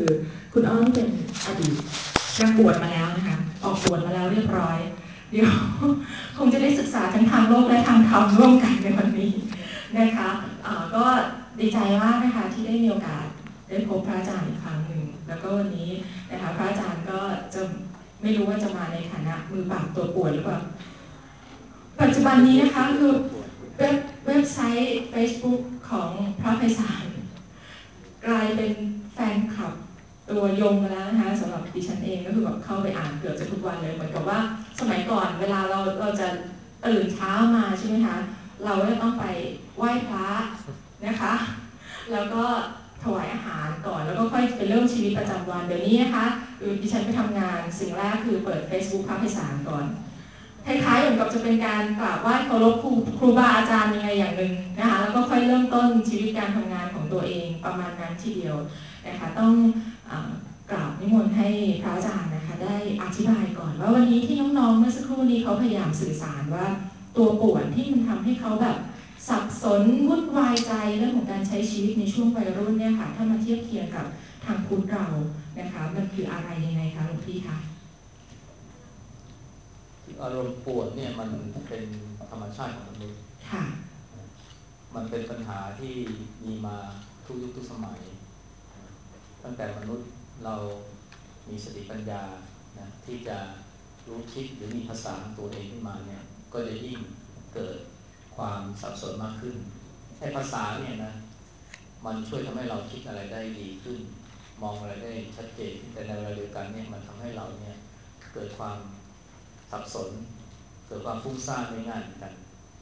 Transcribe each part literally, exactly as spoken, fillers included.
คุณอ้อมเป็นอดีตนักบวชมาแล้วนะคะออกบวชมาแล้วเรียบร้อยเดี๋ยวคงจะได้ศึกษาทั้งทางโลกและทางธรรมร่วมกันในวันนี้นะคะก็ดีใจมากนะคะที่ได้มีโอกาสได้พบพระอาจารย์อีกครั้งหนึ่งแล้วก็วันนี้นะคะพระอาจารย์ก็จะไม่รู้ว่าจะมาในฐานะมือปราบตัวป่วนหรือเปล่าปัจจุบันนี้นะคะคือเว็บเว็บไซต์ Facebook ของพระไพศาลกลายเป็นแฟนคลับตัวยงมาแล้วนะคะสำหรับดิฉันเองก็คือแบบเข้าไปอ่านเกือบจะทุกวันเลยเหมือนกับว่าสมัยก่อนเวลาเราเราจะตื่นเช้ามาใช่ไหมคะเราจะต้องไปไหว้พระนะคะแล้วก็ถวายอาหารก่อนแล้วก็ค่อยไปเริ่มชีวิตประจำวันเดี๋ยวนี้นะคะดิฉันไปทำงานสิ่งแรกคือเปิด Facebook พระไพศาลก่อนคล้ายๆเหมือนกับจะเป็นการกราบไหว้เคารพครูครูบาอาจารย์ยังไงอย่างหนึ่งนะคะแล้วก็ค่อยเริ่มต้นชีวิตการทำงานของตัวเองประมาณนั้นทีเดียวนะคะต้องกราบนิมนต์ให้พระอาจารย์นะคะได้อธิบายก่อนว่าวันนี้ที่น้องๆเมื่อสักครู่นี้เขาพยายามสื่อสารว่าตัวป่วนที่มันทำให้เขาแบบสับสนวุ่นวายใจเรื่องของการใช้ชีวิตในช่วงวัยรุ่นเนี่ยค่ะถ้ามาเทียบเคียงกับทางพุทธเรานะคะมันคืออะไรยังไงคะหลวงพี่คะอารมณ์ปวดเนี่ยมันเป็นธรรมชาติของมนุษย์มันเป็นปัญหาที่มีมาทุกยุคทุกสมัยตั้งแต่มนุษย์เรามีสติปัญญานะที่จะรู้คิดหรือมีภาษาของตัวเองขึ้นมาเนี่ยก็จะยิ่งเกิดความสับสนมากขึ้นให้ภาษาเนี่ยนะมันช่วยทำให้เราคิดอะไรได้ดีขึ้นมองอะไรได้ชัดเจนแต่ในเวลาเดียวกันเนี่ยมันทำให้เราเนี่ยเกิดความสับสนเกิดความฟุ้งซ่านได้ง่ายเหมือนกัน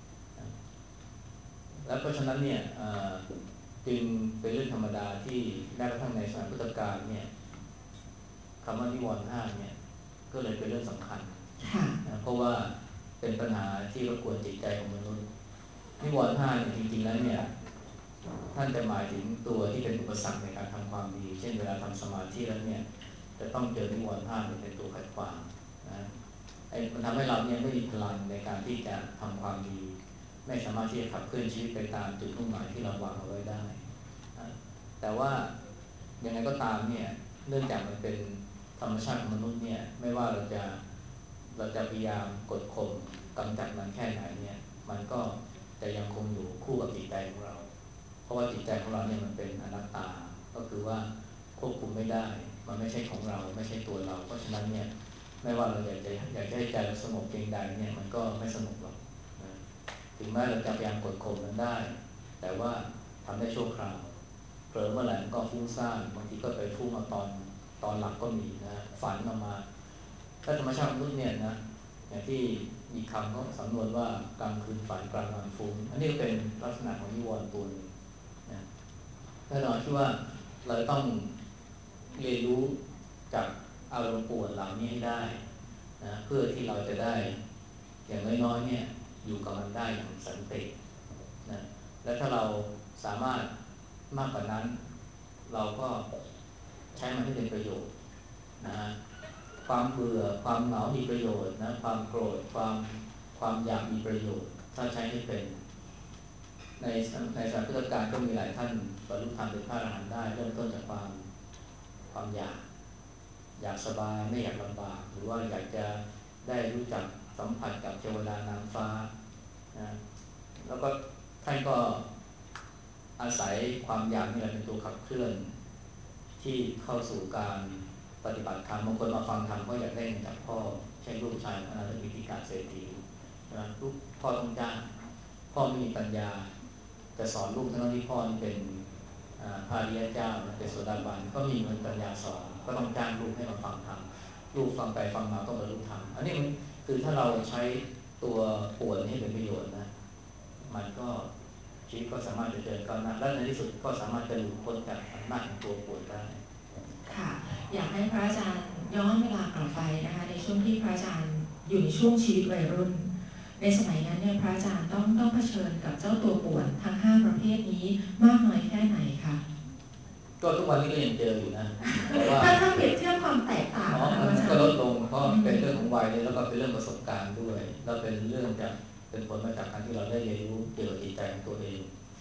แล้วเพราะฉะนั้นเนี่ยจึงเป็นเรื่องธรรมดาที่แม้กระทั่งในสมัยพุทธกาลเนี่ยคำว่านิวรณ์ห้าเนี่ยก็เลยเป็นเรื่องสำคัญนะเพราะว่าเป็นปัญหาที่รบกวนจิตใจของมนุษย์นิวรณ์ห้าเนี่ยจริงๆแล้วเนี่ยท่านจะหมายถึงตัวที่เป็นอุปสรรคในการทำความดีเช่นเวลาทำสมาธิแล้วเนี่ยจะต้องเจอนิวรณ์ห้าเป็นตัวขัดขวางนะไอ้มันทำให้เราเนี่ยไม่มีพลังในการที่จะทำความดีไม่สามารถที่จะขับเคลื่อนชีวิตไปตามจุดมุ่งหมายที่เราวางเอาไว้ได้แต่ว่ายังไงก็ตามเนี่ยเนื่องจากมันเป็นธรรมชาติของมนุษย์เนี่ยไม่ว่าเราจะเราจะพยายามกดข่มกำจัดมันแค่ไหนเนี่ยมันก็จะยังคงอยู่คู่กับจิตใจของเราเพราะว่าจิตใจของเราเนี่ยมันเป็นอนัตตาก็คือว่าควบคุมไม่ได้มันไม่ใช่ของเราไม่ใช่ตัวเราเพราะฉะนั้นเนี่ยไม่ว่าเราอยากจะอยากให้ใจเราสงบเพียงใดเนี่ยมันก็ไม่สงบหรอกนะถึงแม้เราจะพยายามกดข่มมันได้แต่ว่าทำได้ชั่วคราวเผลอเมื่อไหร่มันก็ฟุ้งซ่านบางทีก็ไปฟุ้งมาตอนตอนหลับก็มีนะฝันออกมาถ้าธรรมชาติมนุษย์เนี่ยนะอย่างที่มีคำเขาสำนวนว่ากลางคืนฝันกลางวันฟุ้งอันนี้ก็เป็นลักษณะของนิวรณ์ตัวนึงนะแน่นอนที่ว่าเราต้องเรียนรู้จากอารมณ์ปวดเหล่านี้ให้ได้นะเพื่อที่เราจะได้อย่างน้อยๆเนี่ยอยู่กับมันได้อย่างสันตินะและถ้าเราสามารถมากกว่านั้นเราก็ใช้มันให้เป็นประโยชน์นะความเบื่อความเหงามีประโยชน์นะความโกรธความความอยากมีประโยชน์ถ้าใช้ให้เป็นในในสมัยพุทธกาลก็มีหลายท่านบรรลุธรรมเป็นพระอรหันต์ได้เริ่มต้นจากความความอยากอยากสบายไม่อยากลำบากหรือว่าอยากจะได้รู้จักสัมผัสกับเทวดานางฟ้านะแล้วก็ท่านก็อาศัยความอยากนี่แหละเป็นตัวขับเคลื่อนที่เข้าสู่การปฏิบัติธรรมบางคนมาฟังธรรมก็อยากได้เงินจากพ่อเช่นลูกชายอนาถบิณฑิกาเศรษฐีนะลูกพ่อต้องจ้างพ่อไม่มีปัญญาจะสอนลูกทั้งที่พ่อนี่เป็นพระอริยเจ้าเป็นโสดาบันก็มีเงินปัญญาสอนก็ต้องจ้างลูกให้มาฟังธรรมลูกฟังไปฟังมาต้องบรรลุธรรมอันนี้มันคือถ้าเราใช้ตัวป่วนให้เป็นประโยชน์นะมันก็ชีวิตก็สามารถจะเดินก้าวหน้าและในที่สุดก็สามารถจะหลุดพ้นจากอำนาจของตัวป่วนได้ค่ะอยากให้พระอาจารย์ย้อนเวลากลับไปนะคะในช่วงที่พระอาจารย์อยู่ในช่วงชีวิตวัยรุ่นในสมัยนั้นเนี่ยพระอาจารย์ต้องต้องเผชิญกับเจ้าตัวป่วนทั้งห้าประเภทนี้มากน้อยแค่ไหนคะก็ทุกวันนี้ก็ยังเจออยู่นะแต่ว่าถ้าถ้าเปรียบเทียบความแตกต่างมันก็ลดลงเพราะเป็นเรื่องของวัยแล้วก็เป็นเรื่องประสบการณ์ด้วยแล้วเป็นเรื่องจากเป็นผลมาจากการที่เราได้เรียนรู้เกี่ยวกับจิตใจของตัวเองแต่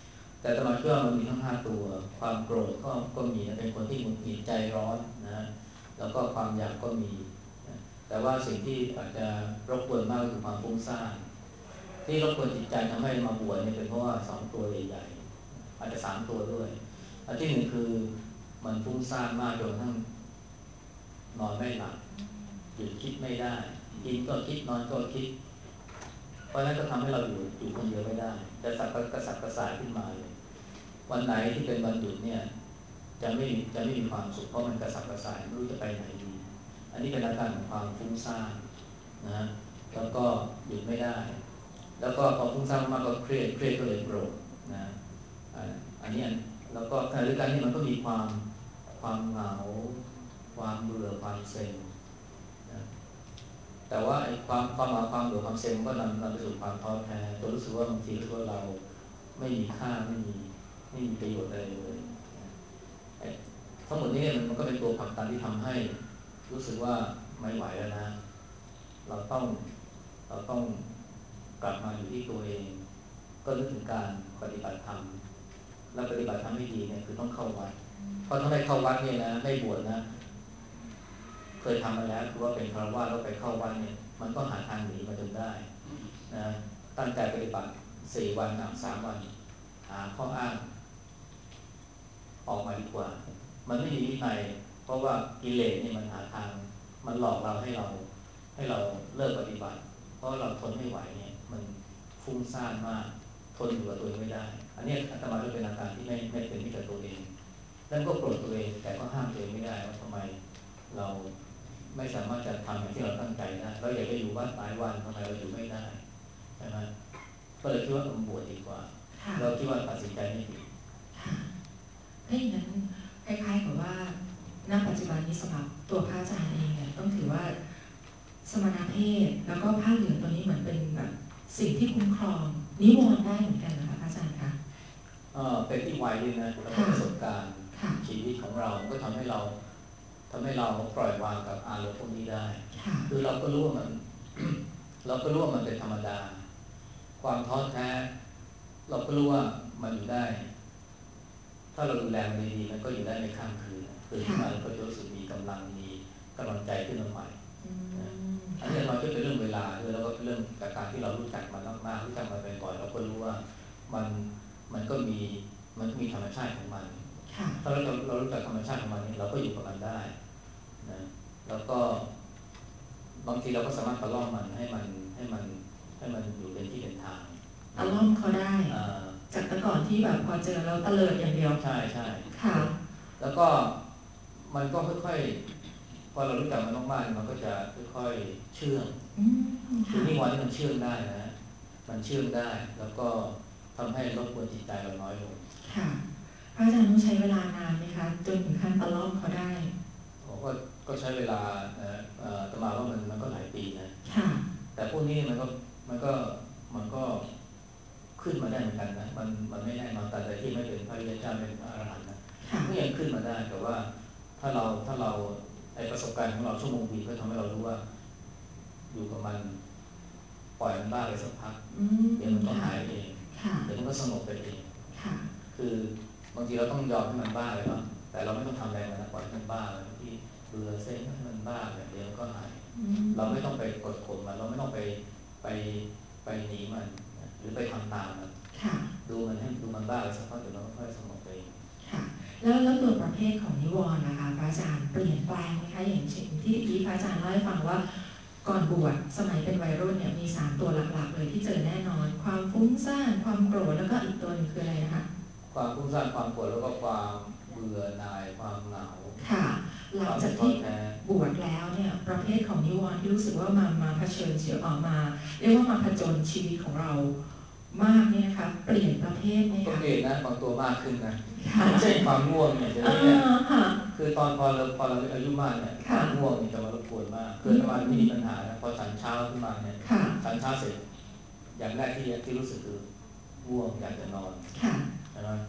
แต่ตลอดเชื่อมันมีทั้งห้าตัวความโกรธก็ก็มีนะเป็นคนที่หงุดหงิดใจร้อนนะแล้วก็ความอยากก็มีนะแต่ว่าสิ่งที่อาจจะรบกวนมากก็คือความฟุ้งซ่านที่รบกวนจิตใจทำให้มาบวชเนี่ยเป็นเพราะว่าสองตัวใหญ่ๆอาจจะสามตัวด้วยอันที่หนึ่งคือมันฟุ้งซ่านมากจนกระทั่งนอนไม่หลับหยุดคิดไม่ได้กินก็คิดนอนก็คิดเพราะฉะนั้นก็ทำให้เราอยู่อยู่คนเดียวไม่ได้จะสับกระสับกระส่ายขึ้นมาเลยวันไหนที่เป็นวันหยุดเนี่ยจะไม่จะไม่มีความสุขเพราะมันกระสับกระส่ายไม่รู้จะไปไหนดีอันนี้เป็นอาการของความฟุ้งซ่านนะแล้วก็หยุดไม่ได้แล้วก็พอฟุ้งซ่านมากก็เครียดเครียดก็เลยโกรธนะอันนี้แล้วก็ขณะเดียวกันนี่มันก็มีความความเหงาความเบื่อความเซ็งนะแต่ว่าไอ้ความความเหงาความเบื่อความเซ็งก็นำนำไปสู่ความท้อแท้จนรู้สึกว่าบางทีรู้สึกว่าเราไม่มีค่าไม่มีไม่มีประโยชน์อะไรเลยทั้งหมดนี้มันก็เป็นตัวผลักดันที่ทำให้รู้สึกว่าไม่ไหวแล้วนะเราต้องเราต้องกลับมาอยู่ที่ตัวเองก็นึกถึงการปฏิบัติธรรมและปฏิบัติธรรมให้ดีเนี่ยคือต้องเข้าวัดเพราะถ้าไม่เข้าวัดเนี่ยนะไม่บวชนะเคยทำมาแล้วคือว่าเป็นฆราวาสแล้วไปเข้าวัดเนี่ยมันก็หาทางหนีมาจนได้นะตั้งใจปฏิบัติสี่วันหนักสามวันหาข้ออ้างออกมาดีกว่ามันไม่มีวินัยเพราะว่ากิเลสเนี่ยมันหาทางมันหลอกเราให้เราให้เราเลิกปฏิบัติเพราะเราทนไม่ไหวเนี่ยมันฟุ้งซ่านมากทนอยู่กับตัวเองไม่ได้อันนี้อาตมาก็เป็นอาการที่ไม่ไม่เป็นมิตรกับตัวเองแล้วก็โกรธตัวเองแต่ก็ห้ามตัวเองไม่ได้ว่าทำไมเราไม่สามารถจะทำอย่างที่เราตั้งใจได้เราอยากจะอยู่วัดหลายวันทำไมเราอยู่ไม่ได้ใช่ไหมก็เลยคิดว่าบวชดีกว่าเราคิดว่าตัดสินใจไม่ผิดถ้าอย่างนั้นคล้ายๆกับว่าณปัจจุบันนี้สำหรับตัวพระอาจารย์เองเนี่ยต้องถือว่าสมณเพศแล้วก็ผ้าเหลืองตัวนี้เหมือนเป็นแบบสิ่งที่คุ้มครองนิวรณ์ได้เหมือนกันนะคะพระอาจารย์คะเออเป็นที่วัยด้วยนะแล้วก็ประสบการณ์ชีวิตของเราก็ทำให้เราทำให้เราปล่อยวางกับอารมณ์พวกนี้ได้คือเราก็รู้ว่ามัน เราก็รู้ว่ามันเป็นธรรมดาความท้อแท้เราก็รู้ว่ามันอยู่ได้ถ้าเราดูแลมันดีๆมันก็อยู่ได้ในข้ามคืนตื่นขึ้นมาแล้วก็รู้สึกมีกำลังมีกำลังใจขึ้นมาใหม่อันนี้เราก็เป็นเรื่องเวลาด้วยแล้วก็เป็นเรื่องจากการที่เรารู้จักมันมากๆรู้จักมันบ่อยๆเราก็รู้ว่ามันมันก็มีมันก็มีธรรมชาติของมันถ้าเราเรารู้จักธรรมชาติของมันเราก็อยู่กับมันได้นะแล้วก็บางทีเราก็สามารถตะล่อมมันให้มันให้มันให้มันอยู่เป็นที่เป็นทางตะล่อมเขาได้จากแต่ก่อนที่แบบพอเจอเราตะเลิดอย่างเดียวใช่ใช่ค่ะแล้วก็มันก็ค่อยๆพอเรารู้จักมันมากๆมันก็จะค่อยๆเชื่องคือนิวรณ์ที่มันเชื่องได้นะมันเชื่องได้แล้วก็ทำให้รบกวนจิตใจเราน้อยลงค่ะพระอาจารย์ต้องใช้เวลานานไหมคะจนถึงขั้นตะล่อมเขาได้ผมก็ก็ใช้เวลานะตมาว่ามันมันก็หลายปีนะแต่พวกนี้มันก็มันก็มันก็ขึ้นมาได้เหมือนกันนะมันมันไม่แน่นอนแต่ใดที่ไม่เป็นพระริยเจ้าเป็นพระอรหันต์นะก็ยังขึ้นมาได้แต่ว่าถ้าเราถ้าเราไอประสบการณ์ของเราชั่วโมงบินก็ทำให้เรารู้ว่าอยู่กับมันปล่อยมันบ้าไปสักพักเดี๋ยวมันก็หายเองเดี๋ยวมันก็สงบไปเองคือบางทีเราต้องยอมให้มันบ้าไปเนาะแต่เราไม่ต้องทำอะไรมันนะปล่อยให้มันบ้าไปที่เบื่อเซ็งให้มันบ้าแบบเดียวก็หายเราไม่ต้องไปกดข่มมันเราไม่ต้องไปไปไปหนีมันหรือไปทำตามมันดูมันให้ดูมันบ้าไปสักพักเดี๋ยวมันก็ค่อยสงบไปค่ะแล้วแล้วตัวประเภทของนิวรณ์นะคะพระอาจารย์เปลี่ยนแปลงไหมคะอย่างเช่นที่ที่พระอาจารย์เล่าให้ฟังว่าก่อนบวชสมัยเป็นวัยรุ่นเนี่ยมีสามตัวหลักๆเลยที่เจอแน่นอนความฟุ้งซ่านความโกรธแล้วก็อีกตัวนึงคืออะไรนะคะความฟุ้งซ่านความโกรธแล้วก็ความเบื่อหน่ายความเหงาค่ะหลังจากที่บวชแล้วเนี่ยประเภทของนิวรณ์ที่รู้สึกว่ามามาเผชิญเฉียวออกมาเรียกว่ามาผจญชีวิตของเรามากเนี่ยนะคะเปลี่ยนประเภทไหมคะก็เปลี่ยนนะบางตัวมากขึ้นนะเช่นความง่วงเนี่ยเดี๋ยวนี้เนี่ยคือตอนพอเราพอเราอายุมากเนี่ยความง่วงนี่จะมารบกวนมากคือทำไมไม่มีปัญหานะพอฉันเช้าขึ้นมาเนี่ยฉันเช้าเสร็จอย่างแรกที่ที่รู้สึกคือง่วงอยากจะนอนใช่ไหมคือ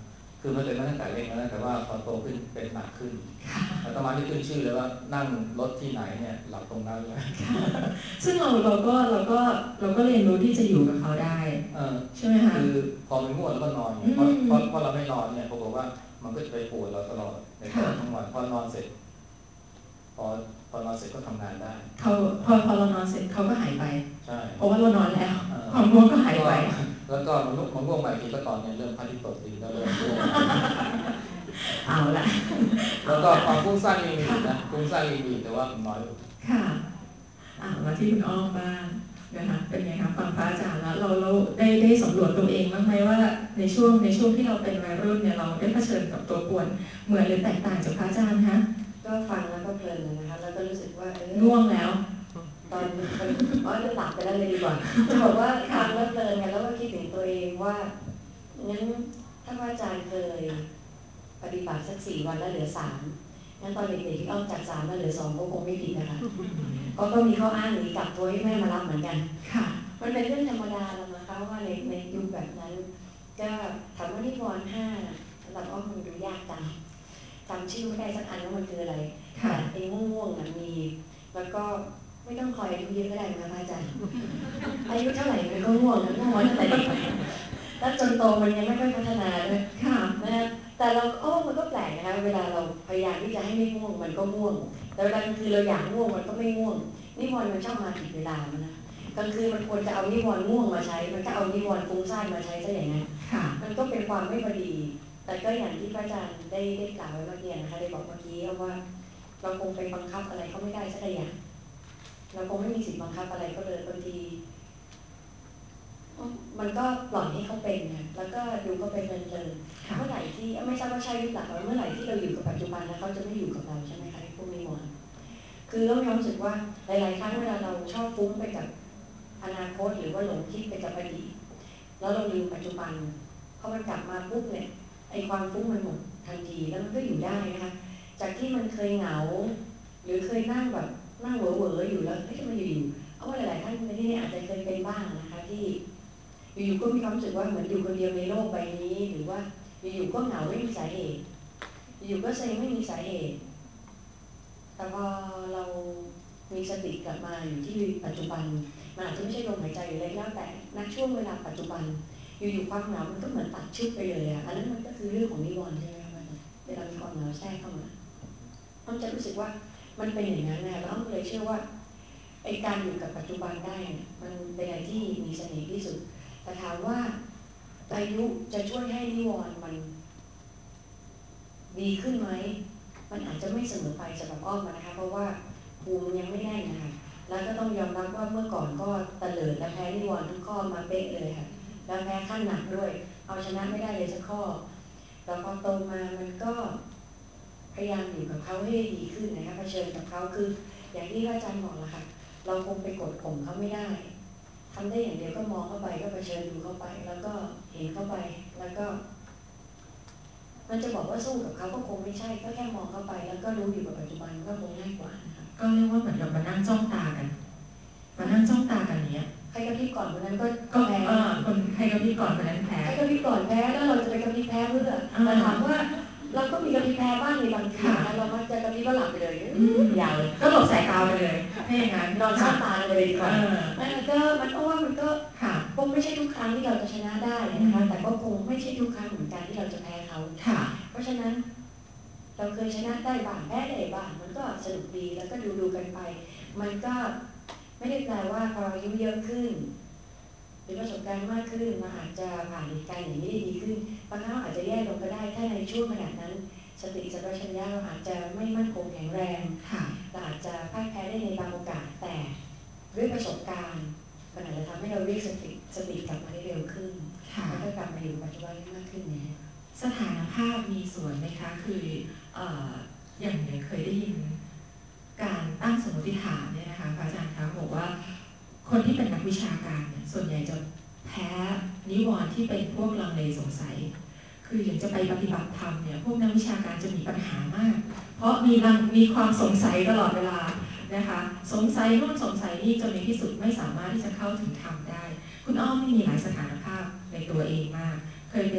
คือมันเป็นมาตั้งแต่เล็กแล้วแต่ว่าพอโตขึ้นเป็นหนักขึ้นอาตมาที่ขึ้นชื่อเลยว่านั่งรถที่ไหนเนี่ยหลับตรงนั้นเลยซึ่งเราเราก็เราก็เราก็เรียนรู้ที่จะอยู่กับเขาได้ใช่ไหมคะคือพอมันง่วงแล้วก็นอนเพราะเพราะเพราะเราไม่นอนเนี่ยเขาบอกว่ามันก็จะไปปวดเราตลอดในตลอดทั้งวันพอนอนเสร็จพอพอนอนเสร็จก็ทำงานได้เขาพอพอเรานอนเสร็จเขาก็หายไปใช่เพราะว่าเรานอนแล้วความง่วงก็หายไปแล้วก็มันมันง่วงใหม่ทีก็ตอนเนี่ยเริ่มพระอาทิตย์ตกดินก็เริ่มง่วงเอาละแล้วก็ความฟุ้งซ่านยังมีอยู่นะฟุ้งซ่านยังมีแต่ว่ามันน้อยลงค่ะอ่ามาที่คุณอ้อมบ้างนะคะเป็นไงคะฟังพระอาจารย์แล้วเราเราได้ได้สำรวจตัวเองบ้างไหมว่าในช่วงในช่วงที่เราเป็นวัยรุ่นเนี่ยเราได้เผชิญกับตัวป่วนเหมือนหรือแตกต่างจากพระอาจารย์คะก็ฟังแล้วก็เพลินนะคะแล้วก็รู้สึกว่าเออง่วงแล้วตอนคนว่าจะหลับไปแล้วเลยดีกว่าจะบอกว่าฟังแล้วเพลินกันแล้วก็คิดถึงตัวเองว่างั้นถ้าพระอาจารย์เคยปฏิบัติสักสี่วันแล้วเหลือสามงั้นตอนเด็กๆที่อ้อมจากสามแล้วเหลือสองก็คงไม่ผิดนะคะก็ก็มีข้ออ้างหนีกลับตัวให้แม่มารับเหมือนกันค่ะมันเป็นเรื่องธรรมดาแล้วนะคะว่าในในยุคแบบนั้นก็ถามว่านิวรณ์ห้าสำหรับอ้อมมันดูยากจังจำชื่อไม่ได้สักอันว่ามันคืออะไรแต่ไอ้ง่วงๆนะมีแล้วก็ไม่ต้องคอยอายุเยอะก็ได้นะคะอาจารย์อายุเท่าไหร่มันก็ง่วงนะง่วงมาตั้งแต่เด็กแล้วจนโตมันยังไม่ค่อยพัฒนาเลยค่ะนะแต่เราโอ้มันก็แปลกนะคะเวลาเราพยายามที่จะให้ไม่ง่วงมันก็ง่วงแต่เวลากลางคืนเราอยากง่วงมันก็ไม่ง่วงนิวรณ์มันชอบมาผิดเวลามันนะกลางคืนมันควรจะเอานิวรณ์ง่วงมาใช้มันก็เอานิวรณ์ฟุ้งซ่านมาใช้ซะอย่างนั้นมันก็เป็นความไม่พอดีแต่ก็อย่างที่พระอาจารย์ได้ได้กล่าวไว้เมื่อกี้นะคะได้บอกเมื่อกี้ว่าเราคงไปบังคับอะไรเขาไม่ได้สักอย่างเราคงไม่มีสิทธิ์บังคับอะไรก็เลยบางทีมันก็ปล่อยให้เขาเป็นนะแล้วก็ดูเขาเป็นเพลินๆเมื่อไหร่ที่ไม่ทราบว่าใช่หรือเปล่าเมื่อไหร่ที่เราอยู่กับปัจจุบันแล้วเขาจะไม่อยู่กับเราใช่ไหมคะไอ้พวกนิวรณ์คือเรามีความรู้สึกว่าหลายๆครั้งเวลาเราชอบฟุ้งไปกับอนาคตหรือว่าหลงคิดไปกับอดีตแล้วเราลืมปัจจุบันพอมันกลับมาปุ๊บเนี่ยไอ้ความฟุ้งมันหมดทันทีแล้วมันก็อยู่ได้นะคะจากที่มันเคยเหงาหรือเคยนั่งแบบนั่งเหวอๆอยู่แล้วไม่ใช่มาอยู่ๆเอาว่าหลายๆท่านในที่นี้อาจจะเคยเป็นบ้างนะคะที่อยู่ๆก็มีความรู้สึกว่าเหมือนอยู่คนเดียวในโลกใบนี้หรือว่าอยู่ๆก็เหงาไม่มีสาเหตุอยู่ๆก็เซ็งไม่มีสาเหตุแต่พอเรามีสติกลับมาอยู่ที่ปัจจุบันมันอาจจะไม่ใช่ลมหายใจหรืออะไรแล้วแต่ณช่วงเวลาปัจจุบันอยู่ๆความเหงามันก็เหมือนตัดชุบไปเลยอ่ะอันนั้นมันก็คือเรื่องของนิวรณ์ใช่ไหมคะเวลามีความเหงาแทรกเข้ามาอ้อมจะรู้สึกว่ามันเป็นอย่างนั้นนะแล้วอ้อมเลยเชื่อว่าไอ้การอยู่กับปัจจุบันได้เนี่ยมันเป็นอะไรที่มีเสน่ห์ที่สุดแต่ถามว่าอายุจะช่วยให้นิวรณ์มันดีขึ้นไหมมันอาจจะไม่เสมอไปสำหรับอ้อมนะคะเพราะว่าภูมิยังไม่แน่นนะคะแล้วก็ต้องยอมรับว่าเมื่อก่อนก็ตะเลิดและแพ้นิวรณ์ทุกข้อมาเป๊ะเลยค่ะแล้วแพ้ขั้นหนักด้วยเอาชนะไม่ได้เลยสักข้อแล้วพอโตมามันก็พยายามอยู่กับเขาให้ดีขึ้นนะคะเผชิญกับเขาคืออย่างที่อาจารย์บอกละค่ะเราคงไปกดข่มเขาไม่ได้ทำได้อย่างเดียวก็มองเข้าไปก็เผชิญดูเข้าไปแล้วก็เห็นเข้าไปแล้วก็มันจะบอกว่าสู้กับเขาก็คงไม่ใช่ก็แค่มองเข้าไปแล้วก็รู้อยู่กับปัจจุบันก็คงง่ายกว่านะคะก็เรียกว่าเหมือนกับมานั่งจ้องตากันมานั่งจ้องตากันเนี้ยใครกระพริบก่อนคนนั้นก็ก็แพ้คนใครกระพริบก่อนคนนั้นแพ้ใครกระพริบก่อนแพ้แล้วเราจะไปกระพริบแพ้เพื่อแต่ถามว่าเราก็มีกระพริบแพ้บ้างในบางทีนะเรามักจะกระพริบก็หลับไปเลยยาวเลยก็หลบสายตาไปเลยให้อย่างนั้นนอนซ่าตาไปเลยดีกว่ามันก็มันก็ว่ามันก็คงไม่ใช่ทุกครั้งที่เราจะชนะได้นะคะแต่ก็คงไม่ใช่ทุกครั้งเหมือนกันที่เราจะแพ้เขาเพราะฉะนั้นเราเคยชนะได้บ้างแพ้ได้บ้างมันก็สนุกดีแล้วก็ดูดูกันไปมันก็ไม่ได้แปลว่าพออายุเยอะขึ้นหรือประสบการณ์มากขึ้นมันอาจจะผ่านเหตุการณ์อย่างนี้ได้ดีขึ้นบางครั้งอาจจะแย่ลงก็ได้ถ้าในช่วงขนาดนั้นสติสัมปชัญญะเราอาจจะไม่มั่นคงแข็งแรงเราอาจจะพ่ายแพ้ได้ในบางโอกาสแต่ด้วยประสบการณ์มันอาจจะทำให้เราเรียกสติสติกลับมาได้เร็วขึ้นแล้วก็กลับมาอยู่ปัจจุบันได้มากขึ้นเนี่ยสถานภาพมีส่วนไหมคะคือเอ่ออย่างเนี้ยเคยได้ยินการตั้งสมมติฐานเนี่ยนะคะอาจารย์คะบอกว่าคนที่เป็นนักวิชาการเนี่ยส่วนใหญ่จะแพ้นิวรณ์ที่เป็นพวกลังเลสงสัยคืออย่างจะไปปฏิบัติธรรมเนี่ยพวกนักวิชาการจะมีปัญหามากเพราะมีลังมีความสงสัยตลอดเวลานะคะสงสัยนู่นสงสัยนี่จนในที่สุดไม่สามารถที่จะเข้าถึงธรรมได้คุณอ้อมมีหลายสถานภาพในตัวเองมากเคยเป็น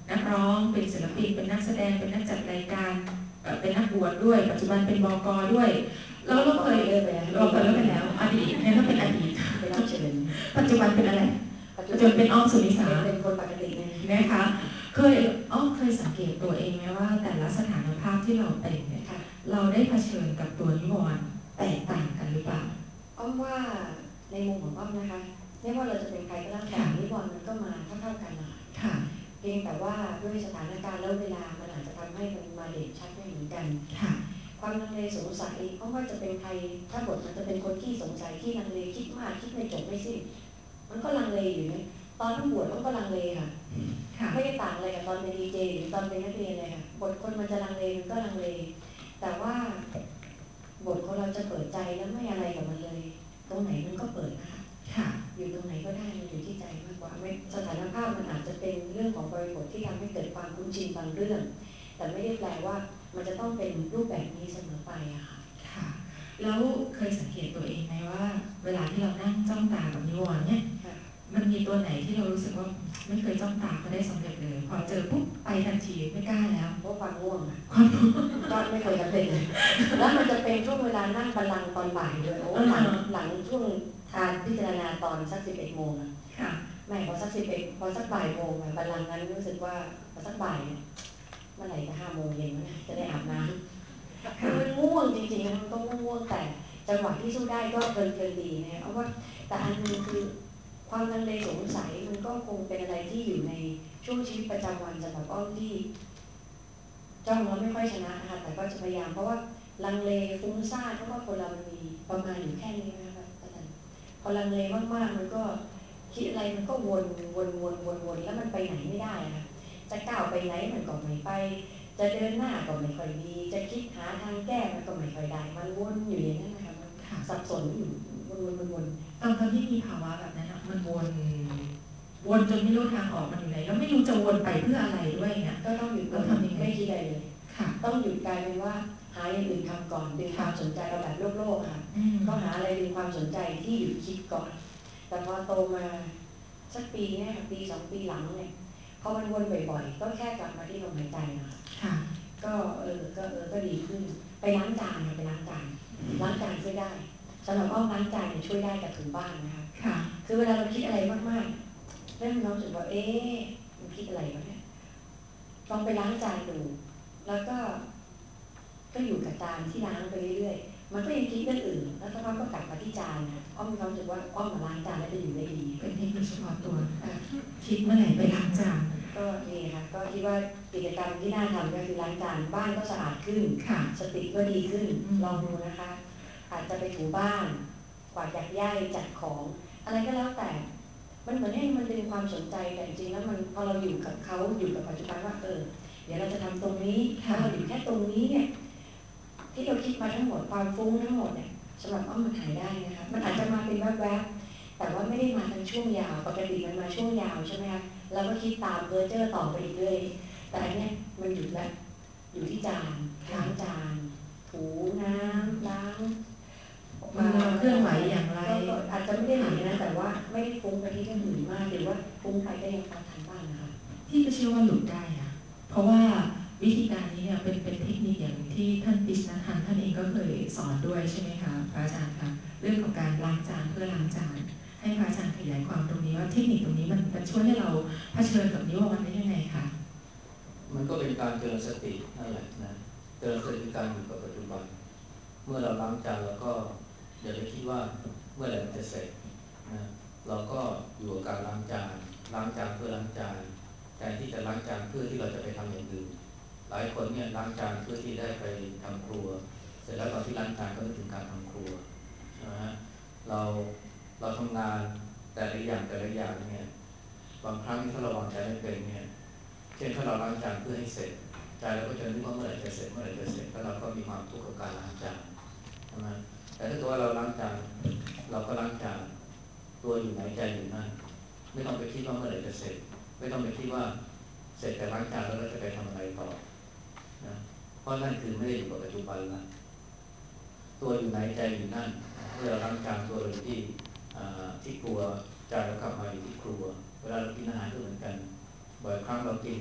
นักร้องเป็นศิลปินเป็นนักแสดงเป็นนักจัดรายการเป็นนักบวชด้วยปัจจุบันเป็นบก.ด้วยเราเราเคยเลิกไปแล้วเราเคยเลิกไปแล้วอดีตเนี่ยก็เป็นอดีตเป็นรับเชิญปัจจุบันเป็นอะไรปัจจุบันเป็นอ้อมสุนิสาเป็นคนปกตินะคะเคยอ้อมเคยสังเกตตัวเองไหมว่าแต่ละสถานภาพที่เราเป็นเนี่ยเราได้เผชิญกับตัวนิวรณ์แตกต่างกันหรือเปล่าอ้อมว่าในมุมของอ้อมนะคะไม่ว่าเราจะเป็นใครก็แล้วแต่นิวรณ์มันก็มาเท่าๆกันนะคะเพียงแต่ว่าด้วยสถานการณ์แล้วเวลามันอาจจะทำให้มันมาเด่นชัดไม่เหมือนกันความลังเลสงสัยเพราะว่าจะเป็นใครถ้าบทมันจะเป็นคนที่สงสัยที่ลังเลคิดมากคิดไม่จบไม่สิ้นมันก็ลังเลอยู่นะตอนต้องบวชก็ลังเลค่ะไม่ได้ต่างอะไรกับตอนเป็นดีเจหรือตอนเป็นนักเรียนเลยค่ะบทคนมันจะลังเลมันก็ลังเลแต่ว่าบทของเราจะเปิดใจแล้วไม่อะไรกับมันเลยตรงไหนมันก็เปิดนะคะอยู่ตรงไหนก็ได้มันอยู่ที่ใจมากกว่าไม่สถานภาพมันอาจจะเป็นเรื่องของบริบทที่ทำให้เกิดความคุ้นชินบางเรื่องแต่ไม่ได้แปลว่ามันจะต้องเป็นรูปแบบนี้เสมอไปอะค่ะค่ะแล้วเคยสังเกตตัวเองไหมว่าเวลาที่เรานั่งจ้องตากับนิวรณ์เนี่ยมันมีตัวไหนที่เรารู้สึกว่าไม่เคยจ้องตาก็ได้สำเร็จเลยพอเจอปุ๊บไปทันทีไม่กล้าแล้วเพราะความง่วงความง่วงก็ไม่เคยจะเป็นเลยแล้วมันจะเป็นช่วงเวลานั่งบัลลังก์ตอนบ่ายด้วยโอ้หลังหลังช่วงทานพิจารณาตอนสักสิบเอ็ดโมงอะแม่พอสักสิบเอ็ดพอสักบ่ายโมงอะบัลลังก์นั้นรู้สึกว่าพอสักบ่ายเนี่ยเมื่อไหร่จะห้าโมงเย็นวะจะได้อาบน้ำคือมันง่วงจริงๆนะมันก็ง่วงแต่จังหวะที่สู้ได้ก็เพลินๆดีนะเอาว่าแต่อันนึงคือความลังเลสงสัยมันก็คงเป็นอะไรที่อยู่ในช่วงชีวิตประจำวันสำหรับอ้อมที่จ้องแล้วไม่ค่อยชนะนะคะแต่ก็จะพยายามเพราะว่าลังเลฟุ้งซ่านเพราะว่าคนเรามันมีประมาณอยู่แค่นี้นะคะอาจารย์พอลังเลมากๆมันก็คิดอะไรมันก็วนวนวนวนวนแล้วมันไปไหนไม่ได้ค่ะจะก้าวไปไหนมันก็ไม่ไปจะเดินหน้าก็ไม่ค่อยดีจะคิดหาทางแก้มันก็ไม่ค่อยได้มันวนอยู่อย่างนั้นนะคะมันสับสนอยู่วนวนวนวนตอนที่มีภาวะแบบนั้นมันวนวนจนไม่รู้ทางออกมันอยู่ไหนแล้วไม่รู้จะวนไปเพื่ออะไรด้วยเนี่ยก็ต้องหยุดต้องทำยังไงไม่คิดอะไรเลยต้องหยุดกลายเป็นว่าหาอย่างอื่นทำก่อนดึงความสนใจเราแบบโลกโลกค่ะก็หาอะไรดึงความสนใจที่หยุดคิดก่อนแต่พอโตมาสักปีเนี่ยปีสองปีหลังเนี่ยพอมันวนบ่อยๆก็แค่กลับมาที่ลมหายใจนะคะก็เออก็เออก็ดีขึ้นไปล้างจานค่ะไปล้างจานล้างจานช่วยได้สำหรับอ้อมล้างจานเนี่ยช่วยได้กับถูบ้านนะคะคือเวลาเราคิดอะไรมากๆเริ่มรู้สึกว่าเอ๊ะมันคิดอะไรวะเนี่ยลองไปล้างจานดูแล้วก็ก็อยู่กับจานที่ล้างไปเรื่อยๆมันก็ยังคิดเรื่องอื่นแล้วสักพักก็กลับมาที่จานนะอ้อมมีความรู้สึกว่าอ้อมมาล้างจานแล้วจะอยู่ได้ดีเป็นเทคนิคเฉพาะตัวคิดเมื่อไหร่ไปล้างจานก็ดีค่ะก็คิดว่ากิจกรรมที่น่าทำก็คือล้างจานบ้านก็สะอาดขึ้นสติก็ดีขึ้นลองดูนะคะอาจจะไปถูบ้านกวาดยักย้ายจัดของอะไรก็แล้วแต่มันเหมือนให้มันดึงความสนใจแต่จริงแล้วมันพอเราอยู่กับเขาอยู่กับปัจจุบันว่าเออเดี๋ยวเราจะทำตรงนี้ถ้าเราอยู่แค่ตรงนี้เนี่ยที่เราคิดมาทั้งหมดความฟุ้งทั้งหมดเนี่ยสำหรับอ้อมมันหายได้นะคะมันอาจจะมาเป็นแวบๆแต่ว่าไม่ได้มาทั้งช่วงยาวปกติมันมาช่วงยาวใช่ไหมคะเราก็คิดตามเพอร์เจอร์ต่อไปอีกเลยแต่อันนี้มันหยุดแล้วอยู่ที่จานล้างจานถูน้ำล้างมือเราเคลื่อนไหวอย่างไรอาจจะไม่ได้หนีนะแต่ว่าไม่ได้ฟุ้งไปที่เรื่องอื่นมากหรือว่าฟุ้งไปก็ยังพอทำบ้างนะคะที่ก็เชื่อว่าหลุดได้ค่ะเพราะว่าวิธีการนี้เนี่ยเป็นเป็นเทคนิคอย่างที่ท่านติชนันทันท่านเองก็เคยสอนด้วยใช่ไหมคะพระอาจารย์คะเรื่องของการล้างจานเพื่อล้างจานให้พระอาจารย์ขยายความตรงนี้ว่าเทคนิคตรงนี้มันมันช่วยให้เราเผชิญกับนิวรณ์ได้ยังไงคะมันก็เป็นการเจริญสตินั่นแหละนะเจริญสติการอยู่กับปัจจุบันเมื่อเราล้างจานแล้วก็อย่าไปคิดว่าเมื่อไหร่มันจะเสร็จนะเราก็อยู่กับการล้างจานล้างจานเพื่อล้างจานแทนที่จะล้างจานเพื่อที่เราจะไปทำอย่างอื่นหลายคนเนี่ยล้างจานเพื่อที่ได้ไปทำครัวเสร็จแล้วตอนที่ล้างจานก็นึกถึงการทำครัวใช่ไหมฮะเราเราทำงานแต่ละอย่างแต่ละอย่างเนี่ยบางครั้งถ้าเราวางใจไม่เป็นเนี่ยเช่นถ้าเราล้างจานเพื่อให้เสร็จใจเราก็จะนึกว่าเมื่อไหร่จะเสร็จเมื่อไหร่จะเสร็จแล้วเราก็มีความทุกข์กับการล้างจานใช่ไหมแต่ถ้าเกิดว่าเราล้างจานเราก็ล้างจานตัวอยู่ไหนใจอยู่นั่นไม่ต้องไปคิดว่าเมื่อไหร่จะเสร็จไม่ต้องไปคิดว่าเสร็จแต่ล้างจานแล้วเราจะไปทำอะไรต่อนะเพราะนั่นคือไม่ได้อยู่กับปัจจุบันละตัวอยู่ไหนใจอยู่นั่นเมื่อเราล้างจานตัวเราที่ที่ครัวใจเรากลับมาอยู่ที่ครัวเวลาเรากินอาหารก็เหมือนกันบ่อยครั้งเรากิน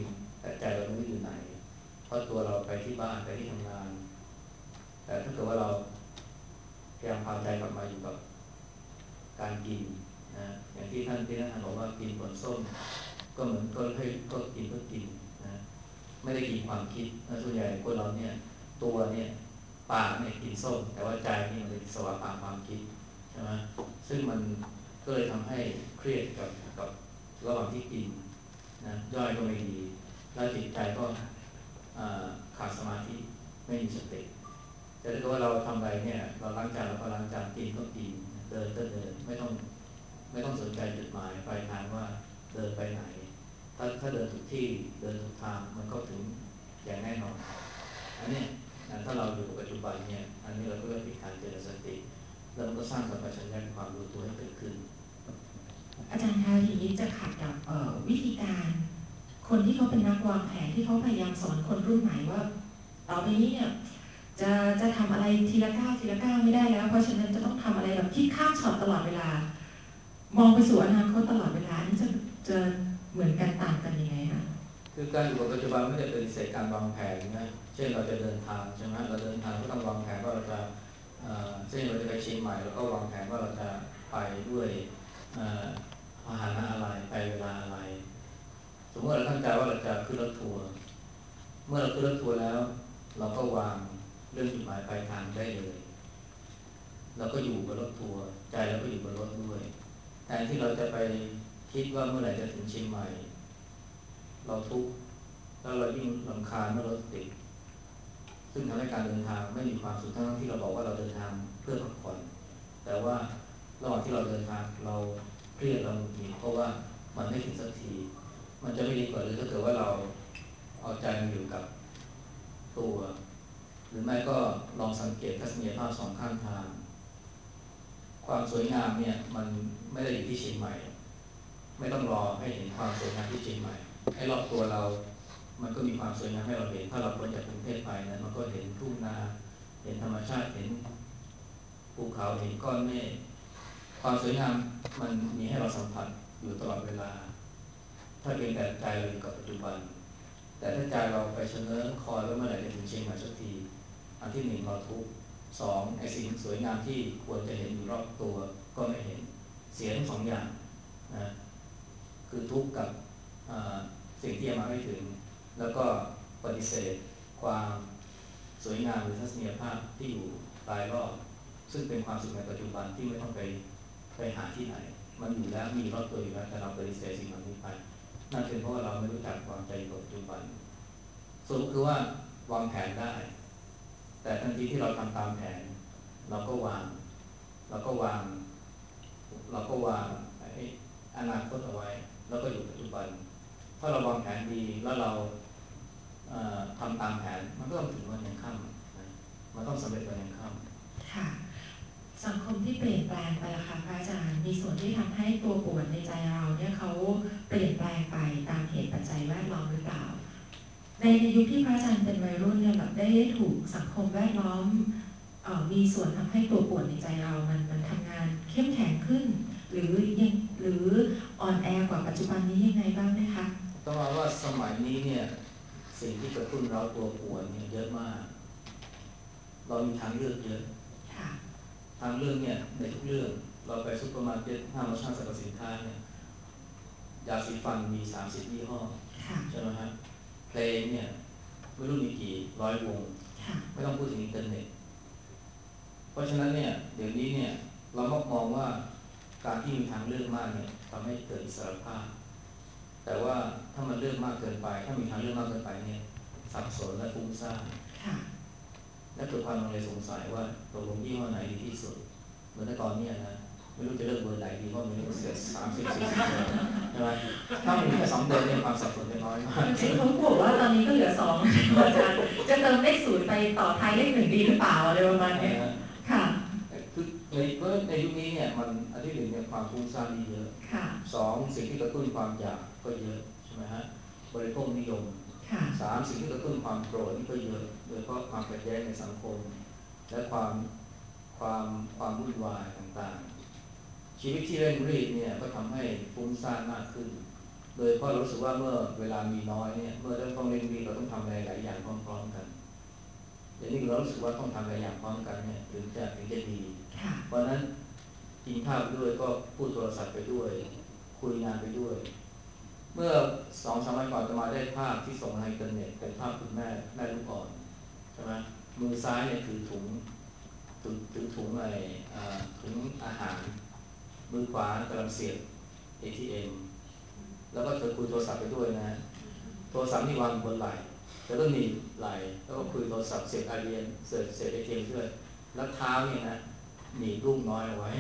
แต่ใจเราไม่รู้อยู่ไหนเพราะตัวเราไปที่บ้านไปที่ทำงานแต่ถ้าเกิดว่าเราพยายามพาใจกลับมาอยู่กับการกินนะอย่างที่ท่านที่ท่านบอกว่ากินผลส้มก็เหมือนก็ให้ก็กินเพื่อกินนะไม่ได้กินความคิดนะส่วนใหญ่คนเราเนี่ยตัวเนี่ยปากเนี่ยกินส้มแต่ว่าใจนี่มันเป็นสวะปากความคิดใช่ไหมซึ่งมันก็เลยทำให้เครียดกับกับระหว่างที่กินนะย่อยก็ไม่ดีแล้วจิตใจก็ขาดสมาธิไม่มีสติแต่ถ้าเกิดว่าเราทำอะไรเนี่ยเราล้างจานเราก็ล้างจานกินก็กินเดินก็เดินไม่ต้องไม่ต้องสนใจจุดหมายปลายทางว่าเดินไปไหนถ้าถ้าเดินถูกที่เดินถูกทางมันก็ถึงอย่างแน่นอนอันนี้ถ้าเราอยู่กับปัจจุบันเนี่ยอันนี้เราก็เรียกเป็นการเจริญสติแล้วมันก็สร้างสัมปชัญญะความรู้ตัวให้เกิดขึ้นอาจารย์คะทีนี้จะขัดกับวิธีการคนที่เขาเป็นนักวางแผนที่เขาพยายามสอนคนรุ่นใหม่ว่าต่อไปนี้เนี่ยจะจะทำอะไรทีละก้าวทีละก้าวไม่ได้แล้วเพราะฉะนั้นจะต้องทำอะไรแบบคิดข้ามช็อตตลอดเวลามองไปสู่อนาคตตลอดเวลานี่จะจะเหมือนกันต่างกันยังไงคะคือการอยู่กับปัจจุบันไม่ได้เป็นเศษการวางแผนนะเช่นเราจะเดินทางใช่ไหมเราเดินทางก็ต้องวางแผนว่าเราจะเช่นเราจะไปเชียงใหม่เราก็วางแผนว่าเราจะไปด้วยพาหนะอะไรไปเวลาอะไรสมมติเราตั้งใจว่าเราจะขึ้นรถทัวร์เมื่อเราขึ้นรถทัวร์แล้วเราก็วางเรื่องจุดหมายปลายทางได้เลยเราก็อยู่บนรถทัวร์ใจเราก็อยู่บนรถด้วยแทนที่เราจะไปคิดว่าเมื่อไหร่จะถึงเชียงใหม่เราทุกข์แล้วเรายิ่งรำคาญเมื่อรถติดซึ่งทำให้การเดินทางไม่มีความสุขทั้งที่เราบอกว่าเราเดินทางเพื่อพักผ่อนแต่ว่าระหว่างที่เราเดินทางเราเครียดเราหงุดหงิดเพราะว่ามันไม่ถึงสักทีมันจะไม่ดีกว่าหรือถ้าเกิดว่าเราเอาใจมาอยู่กับตัวหรือไม่ก็ลองสังเกตทัศนียภาพสองข้างทางความสวยงามเนี่ยมันไม่ได้อยู่ที่เชียงใหม่ไม่ต้องรอให้เห็นความสวยงามที่เชียงใหม่ให้รอบตัวเรามันก็มีความสวยงามให้เราเห็นถ้าเราพ้นจากกรุงเทพไปนะมันก็เห็นทุ่งนาเห็นธรรมชาติเห็นภูเขาเห็นก้อนเมฆความสวยงามมันมีให้เราสัมผัสอยู่ตลอดเวลาถ้าเพียงแต่ใจเราอยู่กับปัจจุบันแต่ถ้าใจเราไปชะเง้อคอยว่าเมื่อไหร่จะถึงเชียงใหม่สักทีอันที่หนึ่งเราทุกข์สองไอ้สิ่งสวยงามที่ควรจะเห็นอยู่รอบตัวก็ไม่เห็นเสียทั้งสองอย่างนะคือทุกข์กับสิ่งที่ยังมาไม่ถึงแล้วก็ปฏิเสธความสวยงามหรือทัศนียภาพที่อยู่รายรอบซึ่งเป็นความสุขในปัจจุบันที่ไม่ต้องไปไปหาที่ไหนมันอยู่แล้วมีรอบตัวอยู่แล้วแต่เราปฏิเสธสิ่งเหล่านี้ไปนั่นเป็นเพราะว่าเราไม่รู้จักวางใจกับปัจจุบันสรุปคือว่าวางแผนได้แต่ทันทีที่เราทำตามแผนเราก็วางเราก็วางเราก็วางอนาคตเอาไว้แล้วก็อยู่ปัจจุบันถ้าเราวางแผนดีแล้วเราทำตามแผนมันก็ต้องถึงวันยังค่ำนะมันต้องสำเร็จวันยังค่ำค่ะสังคมที่เปลี่ยนแปลงไปละค่ะพระอาจารย์มีส่วนที่ทำให้ตัวปวดในใจเราเนี่ยเขาเปลี่ยนแปลงไปตามเหตุปัจจัยแวดล้อมหรือเปล่าในในยุคที่พระอาจารย์เป็นวัยรุ่นเนี่ยแบบได้ถูกสังคมแวดล้อมมีส่วนทำให้ตัวปวดในใจเรามันมันทำงานเข้มแข็งขึ้นหรือยังหรืออ่อนแอกว่าปัจจุบันนี้ยังไงบ้างไหมคะต้องบอกว่าสมัยนี้เนี่ยสิ่งที่กระตุ้นเราตัวปวดเนี่ยเยอะมากเรามีทางเลือกเยอะทางเลือกเนี่ยในทุกเรื่องเราไปซุปเปอร์มาร์เก็ตห้างร้านสรรพสินค้าเนี่ยยาสีฟันมีสามสิบยี่ห้อใช่ไหมครับเพลงเนี่ยไม่รู้มีกี่ร้อยวงไม่ต้องพูดถึงอินเทอร์เน็ตเพราะฉะนั้นเนี่ยเดี๋ยวนี้เนี่ยเรามักมองว่าการที่มีทางเลือกมากเนี่ยทำให้เกิดอิสรภาพแต่ว่าถ้ามันเลือกมากเกินไปถ้ามีทางเลือกมากเกินไปเนี่ยสับสนและฟุ้งซ่านและเกิดความลังเลสงสัยว่าตกลงยี่ห้อไหนดีที่สุดเหมือนในตอนนี้นะไม่รู้จะเลือกเบอร์ไหนดีเพราะมีเสียสามสิบสี่สิบเบอร์ใช่ไหมถ้ามีแค่สองเบอร์เนี่ยความสับสนจะน้อยมากจริงเขาบอกว่าตอนนี้ก็เหลือสองอาจารย์จะเติมเลขศูนย์ไปต่อท้ายเลขหนึ่งดีหรือเปล่าอะไรประมาณนี้ค่ะคือในเพราะในยุคนี้เนี่ยมันอันที่หนึ่งเนี่ยความฟุ้งซ่านนี่เยอะสองสิ่งที่กระตุ้นความอยากก็เยอะใช่ไหมฮะบริโภคนิยมสามสิ่งที่กระตุ้นความโกรธนี่ก็เยอะโดยเฉพาะความขัดแย้งในสังคมและความความความวุ่นวายต่างๆชีวิตที่เร่งรีบเนี่ยก็ทำให้ฟุ้งซ่านมากขึ้นโดยเพราะเรารู้สึกว่าเมื่อเวลามีน้อยเนี่ยเมื่อเราต้องเร่งรีบเราต้องทำอะไรหลายอย่างพร้อมๆกันอย่างนี้เรารู้สึกว่าต้องทำหลายอย่างพร้อมกันเนี่ยถึงจะถึงจะดีเพราะนั้นกินข้าวไปด้วยก็พูดโทรศัพท์ไปด้วยคุยงานไปด้วยเมื่อสองสามวันก่อนจะมาได้ภาพที่ส่งมาในอินเทอร์เน็ตเป็นภาพคุณแม่แม่ลูกอ่อนใช่ไหมมือซ้ายเนี่ยถือถุงถือถือถุงอะไรถุงอาหารมือขวากำลังเสียบ เอ ที เอ็ม แล้วก็เธอคุยโทรศัพท์ไปด้วยนะโทรศัพท์นี่วางบนไหล่แล้วก็หนีบไหล่แล้วก็คุยโทรศัพท์เสียบไอเดียนเสียบเสียบ เอ ที เอ็ม ด้วยแล้วเท้าเนี่ยนะหนีบลูกน้อยเอาไว้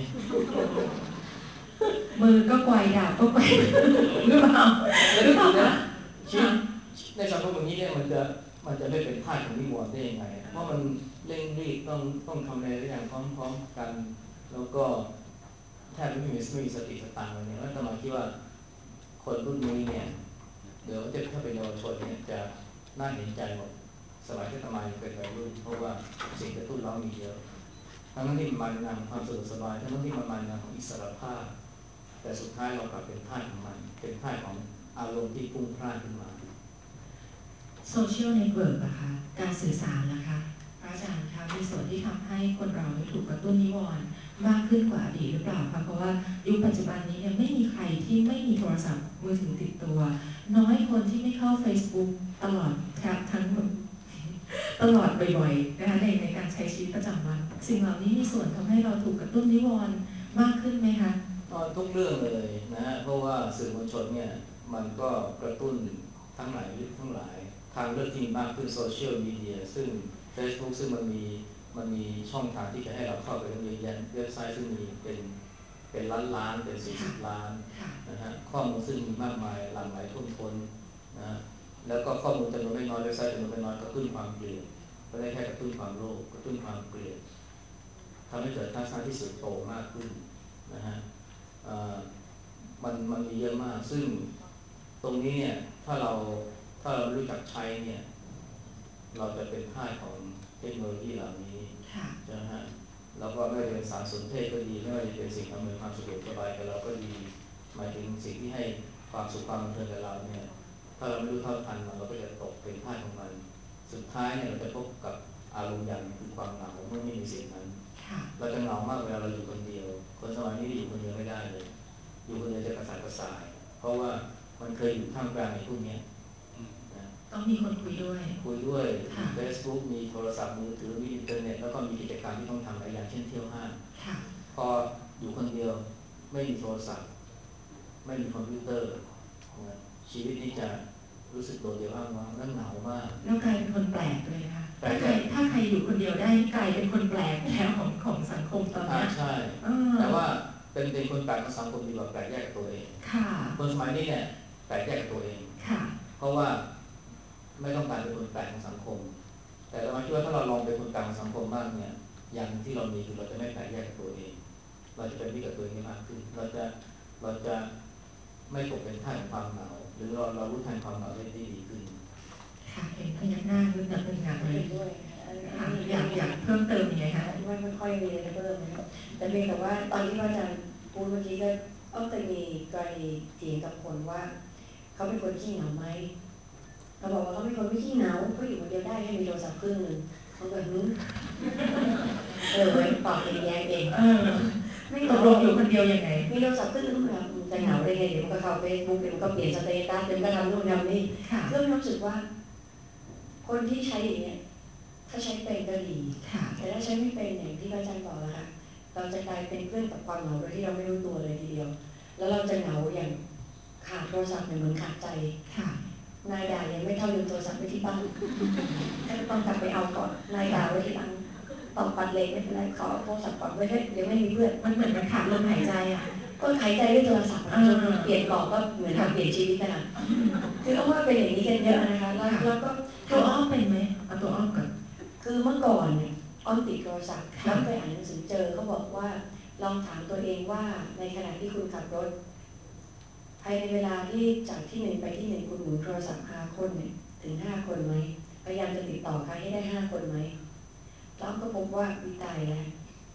มือก็ไกวดาบก็ไกวหรือเปล่าหรือเปล่าคะชีวิตในสังคมแบบนี้เนี่ยมันจะมันจะไม่เป็นธาตุของนิวรณ์ได้ยังไงเพราะมันเร่งรีบต้องต้องทำอะไรหลายอย่างพร้อมๆกันแล้วก็แทบไม่มีไม่มีสติสตังค์เลยเนี่ยแล้วอาตมาคิดว่าคนรุ่นนี้เนี่ยเดี๋ยวจะถ้าเป็นเยาวชนเนี่ยจะน่าเห็นใจหมดสมัยที่อาตมาเป็นวัยรุ่นเพราะว่าสิ่งกระตุ้นเรามีเยอะทั้งที่มันมาในนามความสะดวกสบายทั้งที่มันมาในนามของอิสรภาพแต่สุดท้ายเรากลับเป็นท่าของมันเป็นท่าของอารมณ์ที่พุ่งพล่านขึ้นมาโซเชียลเน็ตเวิร์กนะคะการสื่อสารนะคะอาจารย์คะมีส่วนที่ทำให้คนเราถูกกระตุ้นนิวรณ์มากขึ้นกว่าอดีตหรือเปล่าคะเพราะว่ายุคปัจจุบันนี้เนี่ยไม่มีใครที่ไม่มีโทรศัพท์มือถือติดตัวน้อยคนที่ไม่เข้า Facebook ตลอดครับทั้งตลอดบ่อยๆนะคะในในการใช้ชีวิตประจำวันสิ่งเหล่านี้มีส่วนทำให้เราถูกกระตุ้นนิวรณ์มากขึ้นไหมคะทุกเรื่องเลยนะเพราะว่าสื่อมวลชนเนี่ยมันก็กระตุ้นทั้งหลายทั้งหลายทางเลือกที่มากขึ้นโซเชียลมีเดียซึ่ง Facebook ซึ่งมันมีมันมีช่องทางที่จะให้เราเข้าไปเรียนยันเว็บไซต์ซึ่งมีเป็นเป็นล้านล้านเป็นสี่สิบล้านนะฮะข้อมูลซึ่งมีมากมายหลากหลายท่วมท้นนะแล้วก็ข้อมูลจำนวนไม่น้อยเว็บไซต์จำนวนไม่น้อยกระตุ้นความเกลียดไม่ได้แค่กระตุ้นความโลภกระตุ้นความเกลียดทำให้เกิดทัศนคติสุดโต่งมากขึ้นนะฮะมันมันมีเยอะมากซึ่งตรงนี้เนี่ยถ้าเราถ้าเรารู้จักใช้เนี่ยเราจะเป็นท่าของเทคโนโลยีเหล่านี้ใช่ไหมฮะแล้วก็ไม่ว่าจะเป็นสารสนเทศก็ดีไม่ว่าจะเป็นสิ่งอำนวยความสะดวกสบายกับเราก็ดีหมายถึงสิ่งที่ให้ความสุขความบันเทิงกับเราเนี่ยถ้าเราไม่รู้เท่าทันมันเราก็จะตกเป็นท่าของมันสุดท้ายเนี่ยเราจะพบกับอารมณ์อย่างคือความเหงาเมื่อไม่มีสิ่งนั้นเราจะเหงามากเวลาเราอยู่คนเดียวคนสมัยนี้อยู่คนเดียวไม่ได้เลยอยู่คนเดียวจะกระสับกระส่ายเพราะว่ามันเคยอยู่ท่ามกลางในพวกนี้ต้องมีคนคุยด้วยคุยด้วยมี Facebook มีโทรศัพท์มือถือมีอินเทอร์เน็ตแล้วก็มีกิจกรรมที่ต้องทำหลายอย่างเช่นเที่ยวห้างพออยู่คนเดียวไม่มีโทรศัพท์ไม่มีคอมพิวเตอร์ชีวิตนี้จะรู้สึกโดดเดี่ยวอ้างว้างและเหงามากแล้วกลายเป็นคนแปลกเลยค่ะถ้าใครถ้าใครอยู่คนเดียวได้กลายเป็นคนแปลกแล้วของของสังคมตอนนี้ใช่แต่ว่าเป็นเป็นคนแปลกของสังคมดีกว่าแปลกแยกกับตัวเองคนสมัยนี้เนี่ยแปลกแยกกับตัวเองเพราะว่าไม่ต้องการเป็นคนแปลกของสังคมแต่เราคิดว่าถ้าเราลองเป็นคนแปลกของสังคมบ้างเนี่ยอย่างที่เรามีคือเราจะไม่แปลกแยกกับตัวเองเราจะเป็นมิตรกับตัวเองมากขึ้นเราจะเราจะไม่ตกเป็นท่าของความเหงาหรือเราเรารู้ทันความเหงาได้ดีขึ้นค่ะเห็นพยักหน้านึกหนักเป็นหนักเลยด้วยค่ะอยากอยากเพิ่มเติมยังไงคะไม่ไม่ค่อยมีอะไรเพิ่มนะครับแต่เพียงแต่ว่าตอนที่อาจารย์พูดเมื่อกี้ก็ก็เคยมีกรณีเถียงกับคนว่าเขาเป็นคนขี้เหงาไหมเขาบอกว่าเขาเป็นคนไม่ขี้เหงาเขาอยู่คนเดียวได้แค่มีโทรศัพท์เครื่องหนึ่งเขาแบบนู้นเออไว้ตอบเองแย้งเองไม่ตกลงอยู่คนเดียวยังไงมีโทรศัพท์เครื่องนึงแบบจะเหงาได้ไงเดี๋ยวมันก็เข้าเฟซบุ๊กเดี๋ยวมันก็เปลี่ยนสเตตัสเดี๋ยวมันก็ทำนู่นทำนี่เพื่อรู้สึกว่าคนที่ใช้อย่างเนี้ยถ้าใช้เป็นก็ดีแต่ถ้าใช้ไม่เป็นอย่างที่อาจารย์บอกแล้วค่ะเราจะกลายเป็นเพื่อนกับความเหงาโดยที่เราไม่รู้ตัวเลยทีเดียวแล้วเราจะเหงาอย่างขาดโทรศัพท์เหมือนขาดใจนายด่ายังไม่เท่าลืมโทรศัพท์ไว้ที่บ้านก็ต้องกลับไปเอาก่อนนายด่าไว้ที่หลังตอกปัดเล็กไม่เป็นไรขอโทรศัพท์ก่อนไม่ได้เดี๋ยวไม่มีเพื่อนมันเหมือนมันขาดลมหายใจอ่ะก็หายใจด้วยโทรศัพท์จนเปลี่ยนหลอกก็เหมือนกับเปลี่ยนชีวิตนะคะคือเอาว่าเป็นอย่างนี้กันเยอะนะคะแล้วก็ตัวอ้อมเป็นไหมเอาตัวอ้อมก่อนคือเมื่อก่อนเนี่ยอ้อมติดโทรศัพท์แล้วไปอ่านหนังสือเจอเขาบอกว่าลองถามตัวเองว่าในขณะที่คุณขับรถภายในเวลาที่จากที่หนึ่งไปที่หนึ่งคุณหมุนโทรศัพท์ห้าคนเนี่ยถึงห้าคนไหมพยายามจะติดต่อใครให้ได้ห้าคนไหมแล้วก็พบว่าวิตายแล้ว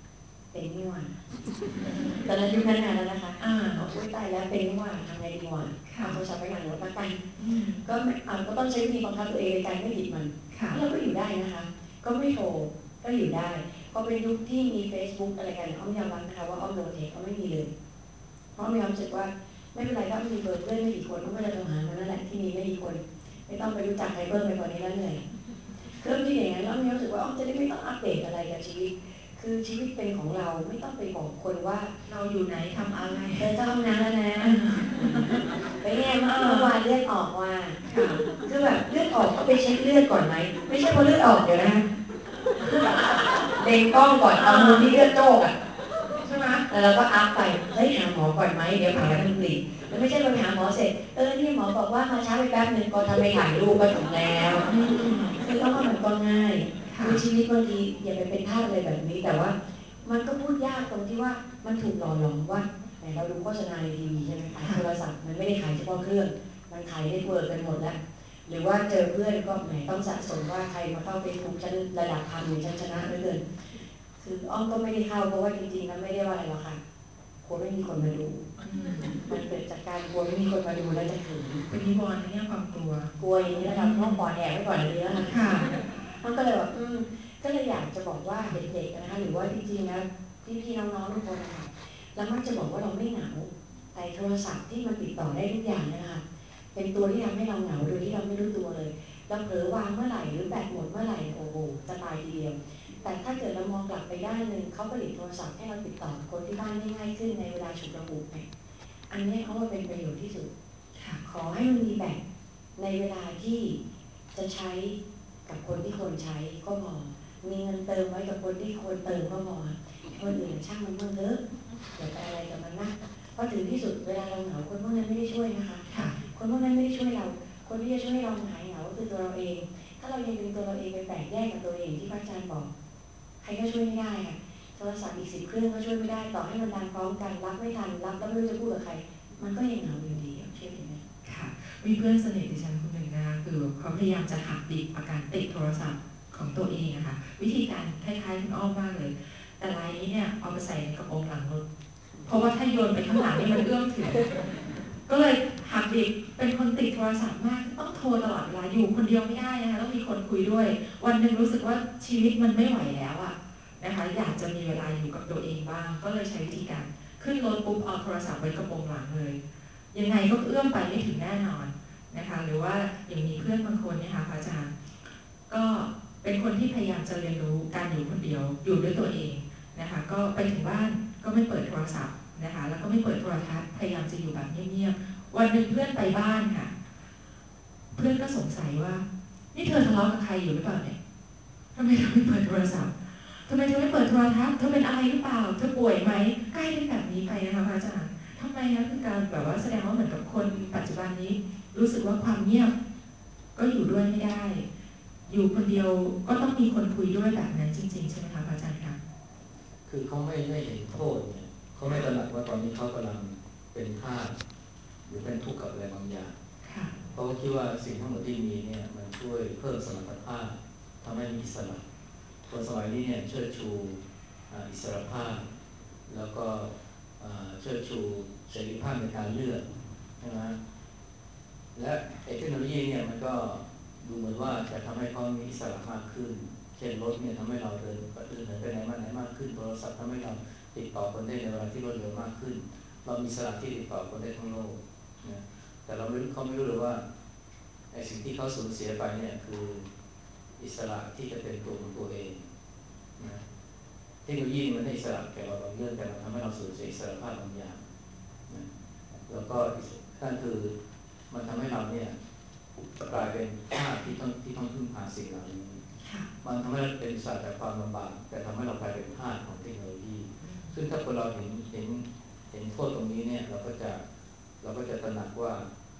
เป็นนี่หว่าตอนนั้นยุคนั้นนานแล้วนะคะอ่าอุ้ยตายแล้วเป็นนี่หว่าทำไงดีวะเอาโทรศัพท์ไปหลังรถละกันก็อ่าก็ต้องใช้วิธีบังคับตัวเองในการไม่หยิบมันแล้วก็อยู่ได้นะคะก็ไม่โทรก็อยู่ได้พอเป็นยุคที่มี Facebook อะไรกันอ้อมยอมรับนะคะว่าอ้อมโดนเทคก็ไม่มีเลยเพราะมีความรู้สึกว่าไม่เป็นไรถ้ามีเบอร์เพื่อนไม่กี่คนอ้อมก็จะโทรหามันนั่นแหละที่มีไม่กี่คนไม่ต้องไปรู้จักใครเพิ่มไปกว่านี้แล้วเหนื่อยเครื่องที่อย่างนั้นอ้อมมีความรู้สึกว่าอ้อมจะได้ไม่ต้องอัปเดตอะไรกับชีวิตคือชีวิตเป็นของเราไม่ต้องไปบอกคนว่าเราอยู่ไหนทำอะไรเดินเข้าห้องน้ำแล้วนะไปไงเมื่อวานเลือดออกว่าคือแบบเลือดออกก็ไปเช็คเลือดก่อนไหมไม่ใช่พอเลือดออกเดี๋ยวนะเด้งกล้องก่อนเอามือที่เลือดโจกอ่ะใช่ไหมแล้วเราก็อัพไปเฮ้ยหาหมอก่อนไหมเดี๋ยวแผลมันปลีแล้วไม่ใช่ไปหาหมอเสร็จเออเนี่ยหมอบอกว่ามาช้าไปแป๊บนึงก็ทำไปถ่ายรูปก็ถึงแล้วคือต้องว่ามันก็ง่ายคือชีวิตบางทีอย่าไปเป็นทาสอะไรแบบนี้แต่ว่ามันก็พูดยากตรงที่ว่ามันถูกหล่อหลอมว่าแหมเราดูโฆษณาในทีวีใช่ไหมคะโทรศัพท์มันไม่ได้ขายเฉพาะเครื่องมันขายเน็ตเวิร์กกันหมดแล้วหรือว่าเจอเพื่อนก็แหมต้องสะสมว่าใครมาเข้าเฟซบุ๊กฉันระดับพันหรือฉันชนะเหลือเกินคืออ้อมก็ไม่ได้เข้าเพราะว่าจริงๆแล้วไม่ได้ว่าอะไรหรอกค่ะกลัวไม่มีคนมาดูมันเกิดจากการกลัวไม่มีคนมาดูแล้วจะขืนเป็นนิวรณ์เนี่ยความกลัวกลัวอย่างนี้แล้วเราต้องปอดแอบไว้ก่อนเลยแล้วค่ะมันก็เลยแบบอืมก็เลยอยากจะบอกว่าเด็กๆนะคะหรือว่าจริงๆแล้วพี่ๆน้องๆทุกคนนะคะแล้วมักจะบอกว่าเราไม่เหงาแต่โทรศัพท์ที่มันติดต่อได้ทุกอย่างนะคะเป็นตัวที่ทำให้เราเหงาโดยที่เราไม่รู้ตัวเลยเราเผลอวางเมื่อไหร่หรือแบตหมดเมื่อไหร่โอ้โหจะตายทีเดียวแต่ถ้าเกิดเรามองกลับไปด้านหนึ่งเขาผลิตโทรศัพท์ให้เราติดต่อคนที่บ้านได้ง่ายขึ้นในเวลาฉุกละหุกเนี่ยอันนี้เขาว่าเป็นประโยชน์ที่สุดขอให้มันมีแบตในเวลาที่จะใช้กับคนที่ควรใช้ก็พอมีเงินเติมไว้กับคนที่ควรเติมก็พอคนอื่นช่างมันเมื่อเถอะอย่าไปอะไรกับมันนะเพราะถึงที่สุดเวลาเราเหงาคนพวกนั้นไม่ได้ช่วยนะคะคนพวกนั้นไม่ได้ช่วยเราคนที่จะช่วยให้เราหายเหงาก็คือตัวเราเองถ้าเรายังดึงตัวเราเองไปแตกแยกกับตัวเองที่พระอาจารย์บอกใครก็ช่วยไม่ได้ค่ะโทรศัพท์อีกสิบเครื่องก็ช่วยไม่ได้ต่อให้มันดังพร้อมกันรับไม่ทันรับแล้วไม่รู้จะพูดกับใครมันก็ยังเหงาอยู่ดีเชื่อถือไหมค่ะมีเพื่อนสนิทดิฉันคนหนึ่งนะคะคือเขาพยายามจะหักดิบอาการติดโทรศัพท์ของตัวเองนะคะวิธีการคล้ายๆคุณอ้อมมากเลยแต่รายนี้เนี่ยเอาไปใส่ในกระโปรงหลังรถเพราะว่าถ้าโยนไปข้างหลังนี่มันเอื้อมถึงก็เลยหักดิบเป็นคนติดโทรศัพท์มากต้องโทรตลอดเวลาอยู่คนเดียวไม่ได้นะคะต้องมีคนคุยด้วยวันหนึ่งรู้สึกว่าชีวิตมันไม่ไหวแล้วอะนะคะอยากจะมีเวลาอยู่กับตัวเองบ้างก็เลยใช้วิธีการขึ้นรถปุ๊บเอาโทรศัพท์ไว้กระโปรงหลังเลยยังไงก็เอื้อมไปไม่ถึงแน่นอนนะคะหรือว่าอย่างมีเพื่อนบางคนเนี่ยค่ะอาจารย์ก็เป็นคนที่พยายามจะเรียนรู้การอยู่คนเดียวอยู่ด้วยตัวเองนะคะก็ไปถึงบ้านก็ไม่เปิดโทรศัพท์นะคะแล้วก็ไม่เปิดโทรทัศน์พยายามจะอยู่แบบเงียบๆวันหนึ่งเพื่อนไปบ้านค่ะเพื่อนก็สงสัยว่านี่เธอทะเลาะกับใครอยู่หรือเปล่าเนี่ยทำไมเธอไม่เปิดโทรศัพท์ทำไมเธอไม่เปิดโทรทัศน์เธอเป็นอะไรหรือเปล่าเธอป่วยไหมใกล้เป็นแบบนี้ไปนะคะอาจารย์ทำไมนะคือการแบบว่าแสดงว่าเหมือนกับคนปัจจุบันนี้รู้สึกว่าความเงียบก็อยู่ด้วยไม่ได้อยู่คนเดียวก็ต้องมีคนคุยด้วยแบบนั้นจริงๆใช่ไหมคะอาจารย์คะคือเขาไม่ไม่เห็นโทษเนี่ยเขาไม่ตระหนักว่าตอนนี้เขากำลังเป็นทาสหรือเป็นทุกข์กับอะไรบางอย่างเพราะว่าคิดว่าสิ่งทั้งหมดที่มีเนี่ยมันช่วยเพิ่มสมรรถภาพทำให้มีอิสระคนสมัยนี้เนี่ยเชิดชูอิสรภาพแล้วก็เชิดชูเสรีภาพในการเลือกใช่ไหมและเทคโนโลยีเนี่ยมันก็ดูเหมือนว่าจะทำให้เขามีอิสระมากขึ้นเช่นรถเนี่ยทำให้เราเดินเดินไปไหนมาไหนมากขึ้นโทรศัพท์ทำให้เราติดต่อคนได้ในเวลาที่รวดเร็วมากขึ้นเรามีอิสระที่ติดต่อคนได้ทั้งโลกนะแต่เราไม่เขาไม่รู้เลยว่าไอ้สิ่งที่เขาสูญเสียไปเนี่ยคืออิสระที่จะเป็นตัวของตัวเองนะเทคโนโลยีมันให้อิสระแก่เราบางเรื่องแต่มันทำให้เราสูญเสียอิสรภาพบางอย่างนะแล้วก็นั่นคือมันทำให้เราเนี่ยกลายเป็นทาสที่ต้องที่ต้องพึ่งพาสิ่งเหล่านี้มันทำให้เราเป็นอิสระจากความลำบากแต่ทำให้เรากลายเป็นทาสของเทคโนโลยีซึ่งถ้าคนเราเห็นเห็นเห็นโทษตรงนี้เนี่ยเราก็จะเราก็จะตระหนักว่า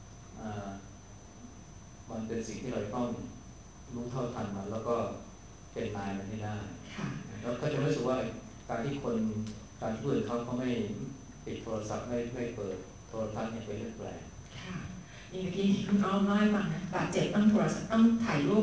มันเป็นสิ่งที่เราต้องรู้เท่าทันมันแล้วก็เป็นนายมันให้ได้แล้วก็จะรู้สึกว่าการที่คนการที่เพื่อนเขาเขาไม่ปิดโทรศัพท์ไม่ไม่เปิดโทรทัศน์เนี่ยเป็นเรื่องแปลกอย่างเมื่อกี้ที่คุณอ้อมเล่าให้ฟังนะบาดเจ็บต้องโทรศัพท์ต้องถ่ายรูป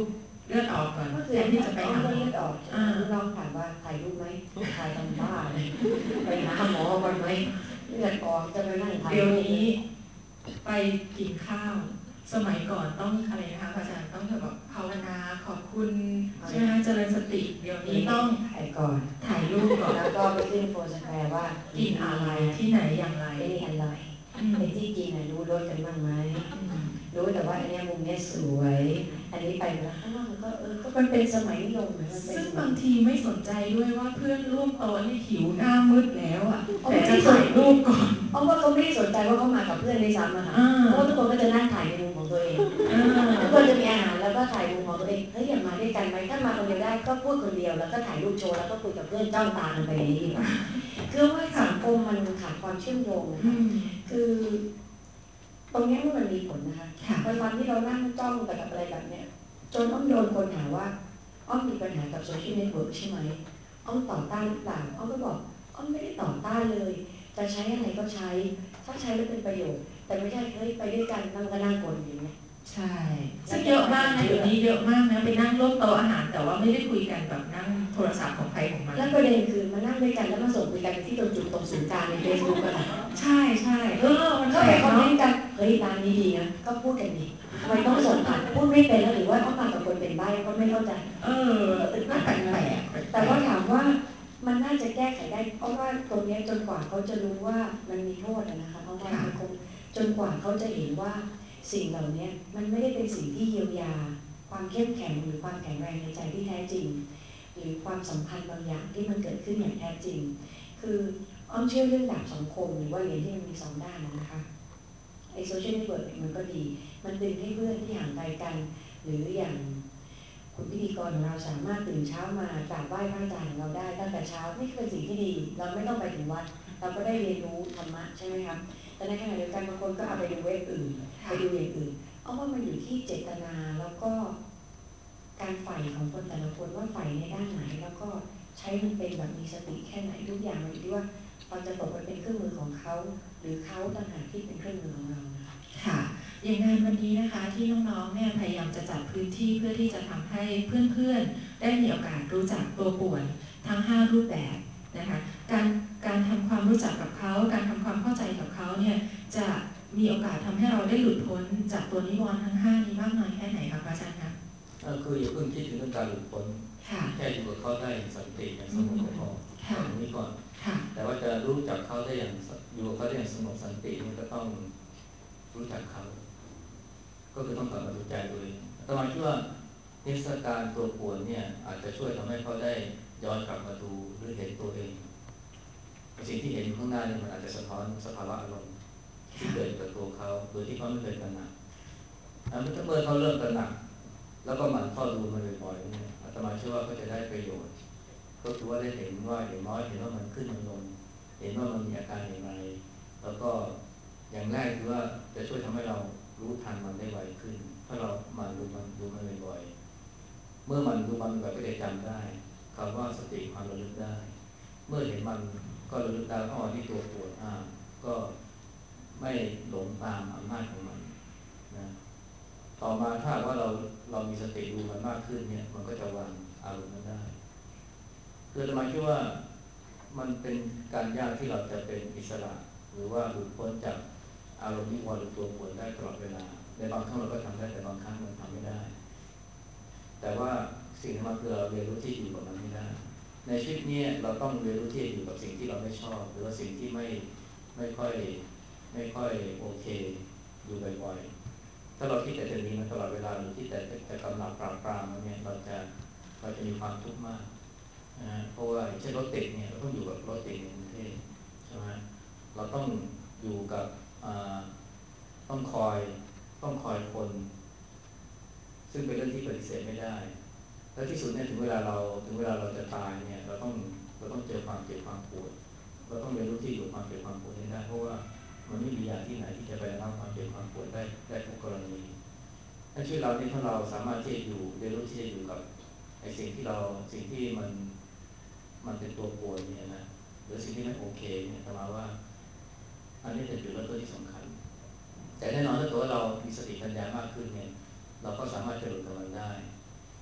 เลือดออกก่อนก็คือแทนที่จะไปหาหมอเลือดออกน้องถามว่าถ่ายรูปไหมถ่ายทำบ้าเลยไปหาหมอก่อนไหมเลือดออกจะไปนั่งถ่ายเดี๋ยวนี้ไปกินข้าวสมัยก่อนต้องอะไรนะคะอาจารย์ต้องแบบภาวนาขอบคุณใช่ไหมคะเจริญสติเดี๋ยวนี้ต้องถ่ายก่อนถ่ายรูปก่อนแล้วก็ไปขึ้นโฟร์สแควร์ว่ากิกินอะไรที่ไหนอย่างไรไอ้นี่อร่อยไอ้ที่กินน่ะรู้รสกันบ้างไหมรู้แต่ว่าอันนี้มุมนี้สวยอันนี้ไปแล้วข้างนอกมันก็เออก็มันเป็นสมัยนิยมมันเป็นซึ่งบางทีไม่สนใจด้วยว่าเพื่อนร่วมโต๊ะนี่หิวหน้ามืดแล้วอ่ะแต่จะถ่ายรูปก่อนเพราะว่าเขาไม่ได้สนใจว่าเขามากับเพื่อนในซ้ำอะค่ะเพราะว่าทุกคนก็จะนั่งถ่ายในมุมของตัวเองทุกคนจะมีอาหารแล้วก็ถ่ายมุมของตัวเองเฮ้ยอย่ามาด้วยกันไหมถ้ามาคนเดียวได้ก็พูดคนเดียวแล้วก็ถ่ายรูปโชว์แล้วก็คุยกับเพื่อนจ้องตากันไปนี้ดีกว่าคือว่าสังคมมันขาดความเชื่อมโยงนะคะคือตรงนี้มันมีผลนะคะในวันที่เรานั่งจ้องกับอะไรแบบเนี้ยจนอ้อมโดนคนหาว่าอ้อมมีปัญหากับโซเชียลเน็ตเวิร์กใช่ไหมอ้อมต่อต้านหรือเปล่าอ้อมก็บอกอ้อมไม่ได้ต่อต้านเลยจะใช้อะไรก็ใช้ถ้าใช้แล้วเป็นประโยชน์แต่ไม่ใช่เฮ้ยไปด้วยกันนั่งก็นั่งกลอย่างเงี้ยใช่ซึ่งเยอะมากนะเดี๋ยวนี้เยอะมากนะไปนั่งร่วมโต๊ะอาหารแต่ว่าไม่ได้คุยกันแบบนั่งโทรศัพท์ของใครของมันแล้วประเด็นคือมานั่งด้วยกันแล้วมาส่งคุยกันที่ตรงจุดตรงศูนย์กลางในเฟซบุ๊กกันใช่ใช่เออมันก็ไปคอมเมนต์กันเฮ้ยร้านนี้ดีนะก็พูดกันดิทำไมต้องส่งผ่านพูดไม่เป็นหรือว่าต้องมากับคนเป็นใบ้ก็ไม่เข้าใจเออน่าแปลกๆแต่ว่าถามว่ามันน่าจะแก้ไขได้เพราะว่าตรงนี้จนกว่าเขาจะรู้ว่ามันมีโทษนะคะเพราะว่ามันคงจนกว่าเขาจะเห็นว่าสิ่งเหล่านี้มันไม่ได้เป็นสิ่งที่เยียวยาความเข้มแข็งหรือความแข็งแรงในใจที่แท้จริงหรือความสัมพันธ์บางอย่างที่มันเกิดขึ้นอย่างแท้จริงคืออ้อมเชื่อเรื่องดาบสองคมหรือว่าเหรียญที่มันมีสองด้านนะคะไอโซเชียลเน็ตเวิร์กมันก็ดีมันดึงให้เพื่อนที่ห่างไกลกันหรืออย่างคุณพิธีกรของเราสามารถตื่นเช้ามากราบไหว้พระอาจารย์ของเราได้ตั้งแต่เช้านี่เป็นสิ่งที่ดีเราไม่ต้องไปถึงวัดเราก็ได้เรียนรู้ธรรมะใช่ไหมครับแต่ในขณะเดียวกันบางคนก็เอาไปดูเว็บอื่นไปดูอย่างอื่นเอาว่ามันอยู่ที่เจตนาแล้วก็การใฝ่ของคนแต่ละคนว่าใฝ่ในด้านไหนแล้วก็ใช้มันเป็นแบบมีสติแค่ไหนทุกอย่างมันอยู่ที่ว่าเราจะตกไปเป็นเครื่องมือของเขาหรือเขาต่างหากที่เป็นเครื่องมือของเราค่ะอย่างงานวันนี้นะคะที่น้องๆเนี่ยพยายามจะจัดพื้นที่เพื่อที่จะทำให้เพื่อนๆได้มีโอกาสรู้จักตัวป่วนทั้งห้ารูปแบบนะคะการการทำความรู้จักกับเขาการทำความเข้าใจกับเขาเนี่ยจะมีโอกาสทำให้เราได้หลุดพ้นจากตัวนิวรณ์ทั้งห้านี้มากน้อยแค่ไหนคะอาจารย์คะคืออย่าเพิ่งคิดถึงเรื่องการหลุดพ้นแค่อยู่กับเขาได้อย่างสันติอย่างสงบก็พอตรงนี้ก่อนแต่ว่าจะรู้จักเขาได้อย่างอยู่กับเขาได้อย่างสงบสันตินี่ก็ต้องรู้จักเขาก็คือต้องกลับมาดูใจตัวเองแต่หมายถึงว่าเทศกาลตัวป่วนเนี่ยอาจจะช่วยทำให้เขาได้ย้อนกลับมาดูหรือเห็นตัวเองสิ่งที่เห็นข้างหน้านี่มันอาจจะสะท้อนสภาวะอารมณ์ที่เกิดกับตัวเขาโดยที่เขาไม่เคยตระหนักแล้วเมื่อเขาเริ่มตระหนักแล้วก็หมั่นเฝ้าดูมันบ่อยๆเนี่ยอาตมาเชื่อว่าเขาจะได้ประโยชน์ก็คือว่าได้เห็นว่าอย่างน้อยเห็นว่ามันขึ้นมันลงเห็นว่ามันมีอาการอย่างไรแล้วก็อย่างแรกคือว่าจะช่วยทำให้เรารู้ทันมันได้ไวขึ้นถ้าเรามันดูมันดูมันบ่อยๆเมื่อมันดูมันบ่อยก็จะจำได้คำว่าสติความระลึกได้เมื่อเห็นมันก็ระลึกได้อ๋อที่ตัวปวดอ่าก็ไม่หลงตามอำนาจของมันนะต่อมาถ้าว่าเราเรามีสติดูมันมากขึ้นเนี่ยมันก็จะวางอารมณ์นั้นได้คือทำไมคิดว่ามันเป็นการยากที่เราจะเป็นอิสระหรือว่าหลุดพ้นจากอารมณ์นิวรณ์หรือตัวปวดได้ตลอดเวลาในบางครั้งเราก็ทำได้แต่บางครั้งมันทำไม่ได้แต่ว่าสิ่งที่มันคือเราเรียนรู้ที่อยู่กับมันไม่ได้ในชีวิตนี้เราต้องเรียนรู้ที่อยู่กับสิ่งที่เราไม่ชอบหรือว่าสิ่งที่ไม่ไม่ค่อยไม่ค่อยโอเคอยู่บ่อยๆถ้าเราคิดแต่จะหนีมันตลอดเวลาหรือที่แต่จะกำลังปราบปรามมันเนี่ยเราจะเราจะมีความทุกข์มากนะเพราะว่าเช่นรถติดเนี่ยเราต้องอยู่กับรถติดในกรุงเทพใช่ไหมเราต้องอยู่กับต้องคอยต้องคอยคนซึ่งเป็นเรื่องที่ปฏิเสธไม่ได้แล้วที่สุดเนี่ยถึงเวลาเราถึงเวลาเราจะตายเนี่ยเราต้องเราต้องเจอความเจ็บความปวดเราต้องเรียนรู้ที่อยู่ความเจ็บความปวดนี้ได้เพราะว่ามันไม่มียาที่ไหนที่จะไประงับความเจ็บความปวดได้ได้ทุกกรณีถ้าชีวิตเราเนี่ยถ้าเราสามารถที่จะอยู่เรียนรู้ที่จะอยู่กับไอ้สิ่งที่เราสิ่งที่มันมันเป็นตัวปวดเนี่ยนะหรือสิ่งที่ไม่โอเคเนี่ยแต่มาว่าอันนี้เป็นจุดเริ่มต้นที่สำคัญแต่แน่นอนถ้าเกิดว่าเรามีสติปัญญามากขึ้นเนี่ยเราก็สามารถจะหลุดกับมันได้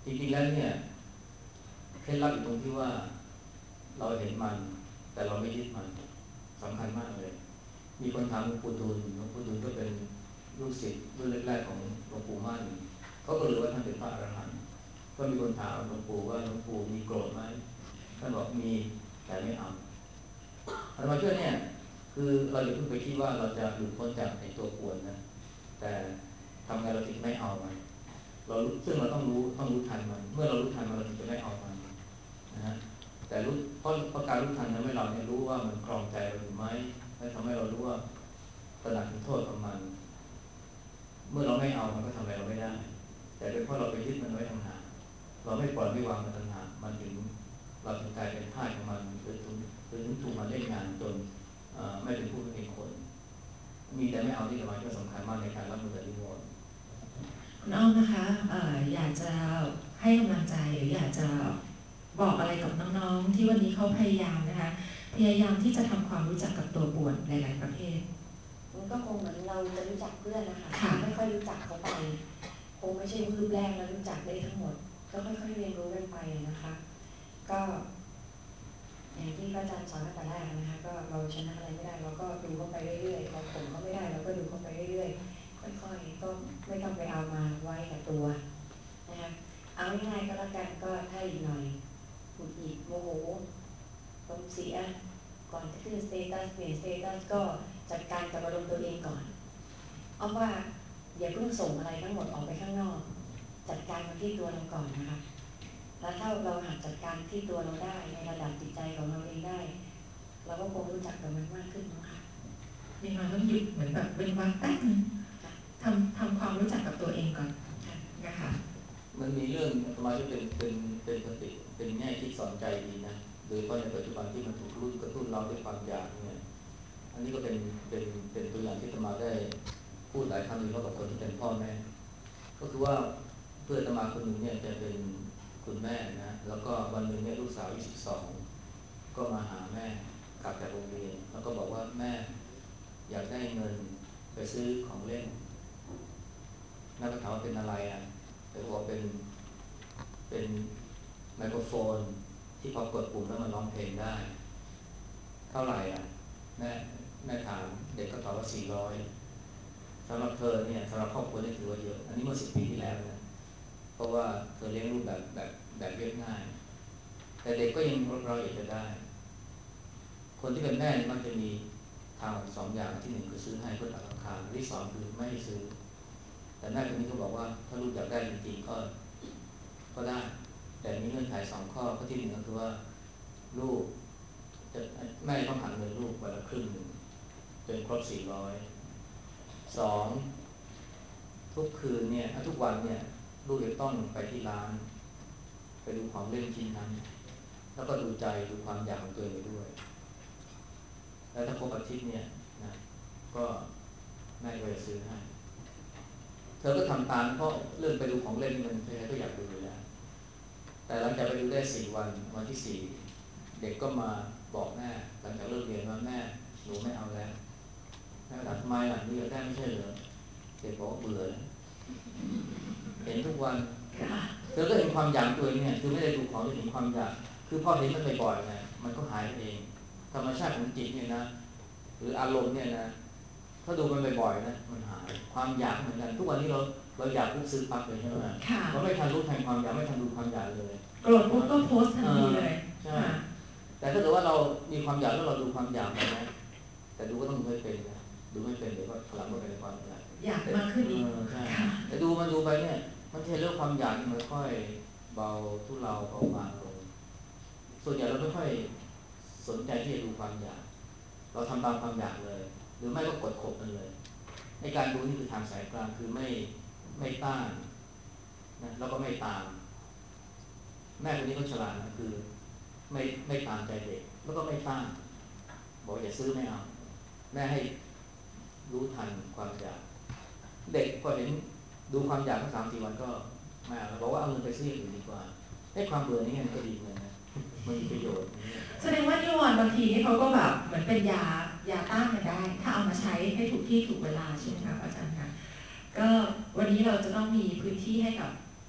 จริงๆแล้วเนี่ยเคล็ดลับอยู่ตรงที่ว่าเราเห็นมันแต่เราไม่ยึดมันสำคัญมากเลยมีคนถามหลวงปู่ดูลหลวงปู่ดูลก็เป็นลูกศิษย์รุ่นแรกๆของหลวงปู่มั่นเขาก็รู้ว่าท่านเป็นพระอรหันต์ก็มีคนถามหลวงปู่ว่าหลวงปู่มีโกรธไหมท่านบอกมีแต่ไม่เอาอาตมาเชื่อเนี่ยคือเราอย่าเพิ่งไปคิดว่าเราจะหลุดพ้นจากไอ้ตัวกวนนะแต่ทำไงเราถึงไม่เอามันเราซึ่งเราต้องรู้ต้องรู้ทันมันเมื่อเรารู้ทันมันเราถึงจะไม่เอามันนะฮะแต่รู้เพราะเพราะการรู้ทันทำให้เราเนี่ยรู้ว่ามันครองใจเราอยู่ไหมและทำให้เรารู้ว่าตระหนักถึงโทษของมันเมื่อเราไม่เอามันก็ทำอะไรเราไม่ได้แต่เป็นเพราะเราไปยึดมันไว้ต่างหากเราไม่ปล่อยไม่วางมันต่างหากมันถึงเราถึงกลายเป็นทาสของมันหรือถึงหรือถึงถูกมันเล่นงานจนไม่เป็นผู้เป็นคนมีแต่ไม่เอาที่สำคัญก็สำคัญมากในการรับมือกับนิวรณ์คุณอ้อมนะคะเอ่ออยากจะให้กำลังใจหรืออยากจะบอกอะไรกับน้องๆที่วันนี้เขาพยายามนะคะพยายามที่จะทำความรู้จักกับตัวป่วนหลายๆประเภทมันก็คงเหมือนเราจะรู้จักเพื่อนนะคะไม่ค่อยรู้จักเขาไปคงไม่ใช่มือแรกแล้วรู้จักได้ทั้งหมดก็ค่อยๆเรียนรู้กันไปนะคะก็อย่างที่อาจารย์สอนตั้งแต่แรกนะคะก็เราชนะอะไรไม่ได้เราก็ดูเข้าไปเรื่อยๆเราข่มเขาไม่ได้เราก็ดูเข้าไปเรื่อยๆค่อยๆก็ไม่ต้องไปเอามาไว้กับตัวนะคะเอาง่ายๆก็แล้วกันก็ถ้าอีกหน่อยหงุดหงิดโมโหลมเสียก่อนจะขึ้นสเตตัสเปลี่ยนสเตตัสก็จัดการกับอารมณ์ตัวเองก่อนเอาว่าอย่าเพิ่งส่งอะไรทั้งหมดออกไปข้างนอกจัดการมาที่ตัวเราก่อนนะคะแล้วถ้าเราหัดจัดการที่ตัวเราได้ในระดับจิตใจของเราเองได้เราก็คงรู้จักกับมันมากขึ้นนะคะยังไงต้องหยุดเหมือนแบบเป็นวันแป๊บนึงทำทำความรู้จักกับตัวเองก่อนนะคะมันมีเรื่องสมาธิเป็นเป็นเป็นสติเป็นแง่คิดสอนใจดีนะโดยเฉพาะในปัจจุบันที่มันถูกรุ่นกระตุ้นเราด้วยความอยากเนี่ยอันนี้ก็เป็นเป็นเป็นตัวอย่างที่สมาได้พูดหลายครั้งเลยกับคนที่เป็นพ่อแม่ก็คือว่าเพื่อนสมาคนหนึ่งเนี่ยจะเป็นคุณแม่นะแล้วก็วันหนึ่งเนี่ยลูกสาวอายุสิบสองก็มาหาแม่กลับจากโรงเรียนแล้วก็บอกว่าแม่อยากได้เงินไปซื้อของเล่นแม่ก็ถามว่าเป็นอะไรอ่ะแต่บอกเป็นเป็นไมโครโฟนที่พอกดปุ่มแล้วมันร้องเพลงได้เท่าไหร่อ่ะแม่แม่ถามเด็กก็ตอบว่าสี่ร้อยสำหรับเธอเนี่ยสำหรับครอบครัวนี่ถือว่าเยอะอันนี้เมื่อสิบปีที่แล้วนะเพราะว่าเธอเลี้ยงลูกแบบแบบแบบเรียบง่ายแต่เด็กก็ยังเราอยากจะได้คนที่เป็นแม่มันจะมีทางสองอย่างที่หนึ่งคือซื้อให้เพื่อตัดราคาที่สองคือไม่ซื้อแต่แม่คนนี้ก็บอกว่าถ้าลูกอยากได้จริงๆก็ก็ได้แต่มีเงื่อนไขสองข้อข้อที่หนึ่งก็คือว่าลูกจะแม่ต้องหักเงินลูกวันละครึ่งหนึ่งจนครบสี่ร้อยสองทุกคืนเนี่ยทุกวันเนี่ยลูกจะต้องไปที่ร้านไปดูของเล่นชิ้นนั้นแล้วก็ดูใจดูความอยากของตัวเองไปด้วยแล้วถ้าครบอาทิตย์เนี่ยนะก็แม่ก็จะซื้อให้เธอก็ทำตามเพราะเรื่องไปดูของเล่นมันใครๆก็อยากดูอยู่แล้วแต่หลังจากไปดูได้สี่วันวันที่สี่เด็กก็มาบอกแม่หลังจากเลิกเรียนว่าแม่หนูไม่เอาแล้วแม่ถามทำไมล่ะหนูอยากได้ไม่ใช่เหรอเด็กบอกว่าเบื่อแล้วเห็นทุกวันเธอก็เห็นความอยากตัวเองเนี่ยคือไม่ได้ดูของเห็นความอยากคือพอเห็นมันบ่อยๆเนี่ยมันก็หายเองธรรมชาติของจิตเนี่ยนะหรืออารมณ์เนี่ยนะถ้าดูมันบ่อยๆนะมันหายความอยากเหมือนกันทุกวันนี้เราเราอยากปุ๊บซื้อปั๊บเลยใช่ไหมเราไม่ทันรู้ทันความอยากไม่ทันดูความอยากเลยโกรธปุ๊บก็โพสทันทีเลยใช่แต่ถ้าเกิดว่าเรามีความอยากแล้วเราดูความอยากไปนะแต่ดูก็ต้องดูไม่เป็นนะดูไม่เป็นเดี๋ยวก็พลังก็เป็นความอยากอยากมากขึ้นอีกใช่แต่ดูมันดูไปเนี่ยมันจะเรื่องความอยากมันค่อยเบาทุเลาเบาบางลงส่วนใหญ่เราไม่ค่อยสนใจที่จะดูความอยากเราทำตามความอยากเลยหรือไม่ก็กดข่มมันเลยในการดูนี่คือทางสายกลางคือไม่ไม่ต้านนะแล้วก็ไม่ตามแม่คนนี้ก็ฉลาดนะคือไม่ไม่ตามใจเด็กแล้วก็ไม่ต้านบอกอย่าซื้อไม่เอาแม่ให้รู้ทันความอยากเด็กพอเห็นดูความอยากทั้งสามสี่วันก็ไม่เอาแล้วบอกว่าเอาเงินไปซื้ออย่างอื่นดีกว่าให้ความเบื่อนี่มันก็ดีเหมือนกันมันมีประโยชน์แสดงว่านิวรณ์บางทีนี่เขาก็แบบเหมือนเป็นยายาต้านกันได้ถ้าเอามาใช้ให้ถูกที่ถูกเวลาใช่ไหมคะอาจารย์คะก็วันนี้เราจะต้องมีพื้นที่ให้กับ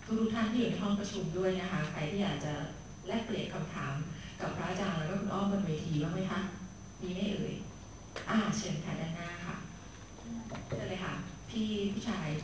ทุกท่านที่อยู่ในห้องประชุมด้วยนะคะใครที่อยากจะแลกเปลี่ยนคำถามกับพระอาจารย์แล้วก็คุณอ้อมบนเวทีบ้างไหมคะมีไหมเอ่ยอ่าเชิญค่ะด้านหน้าค่ะเชิญเลยค่ะพี่ผู้ชาย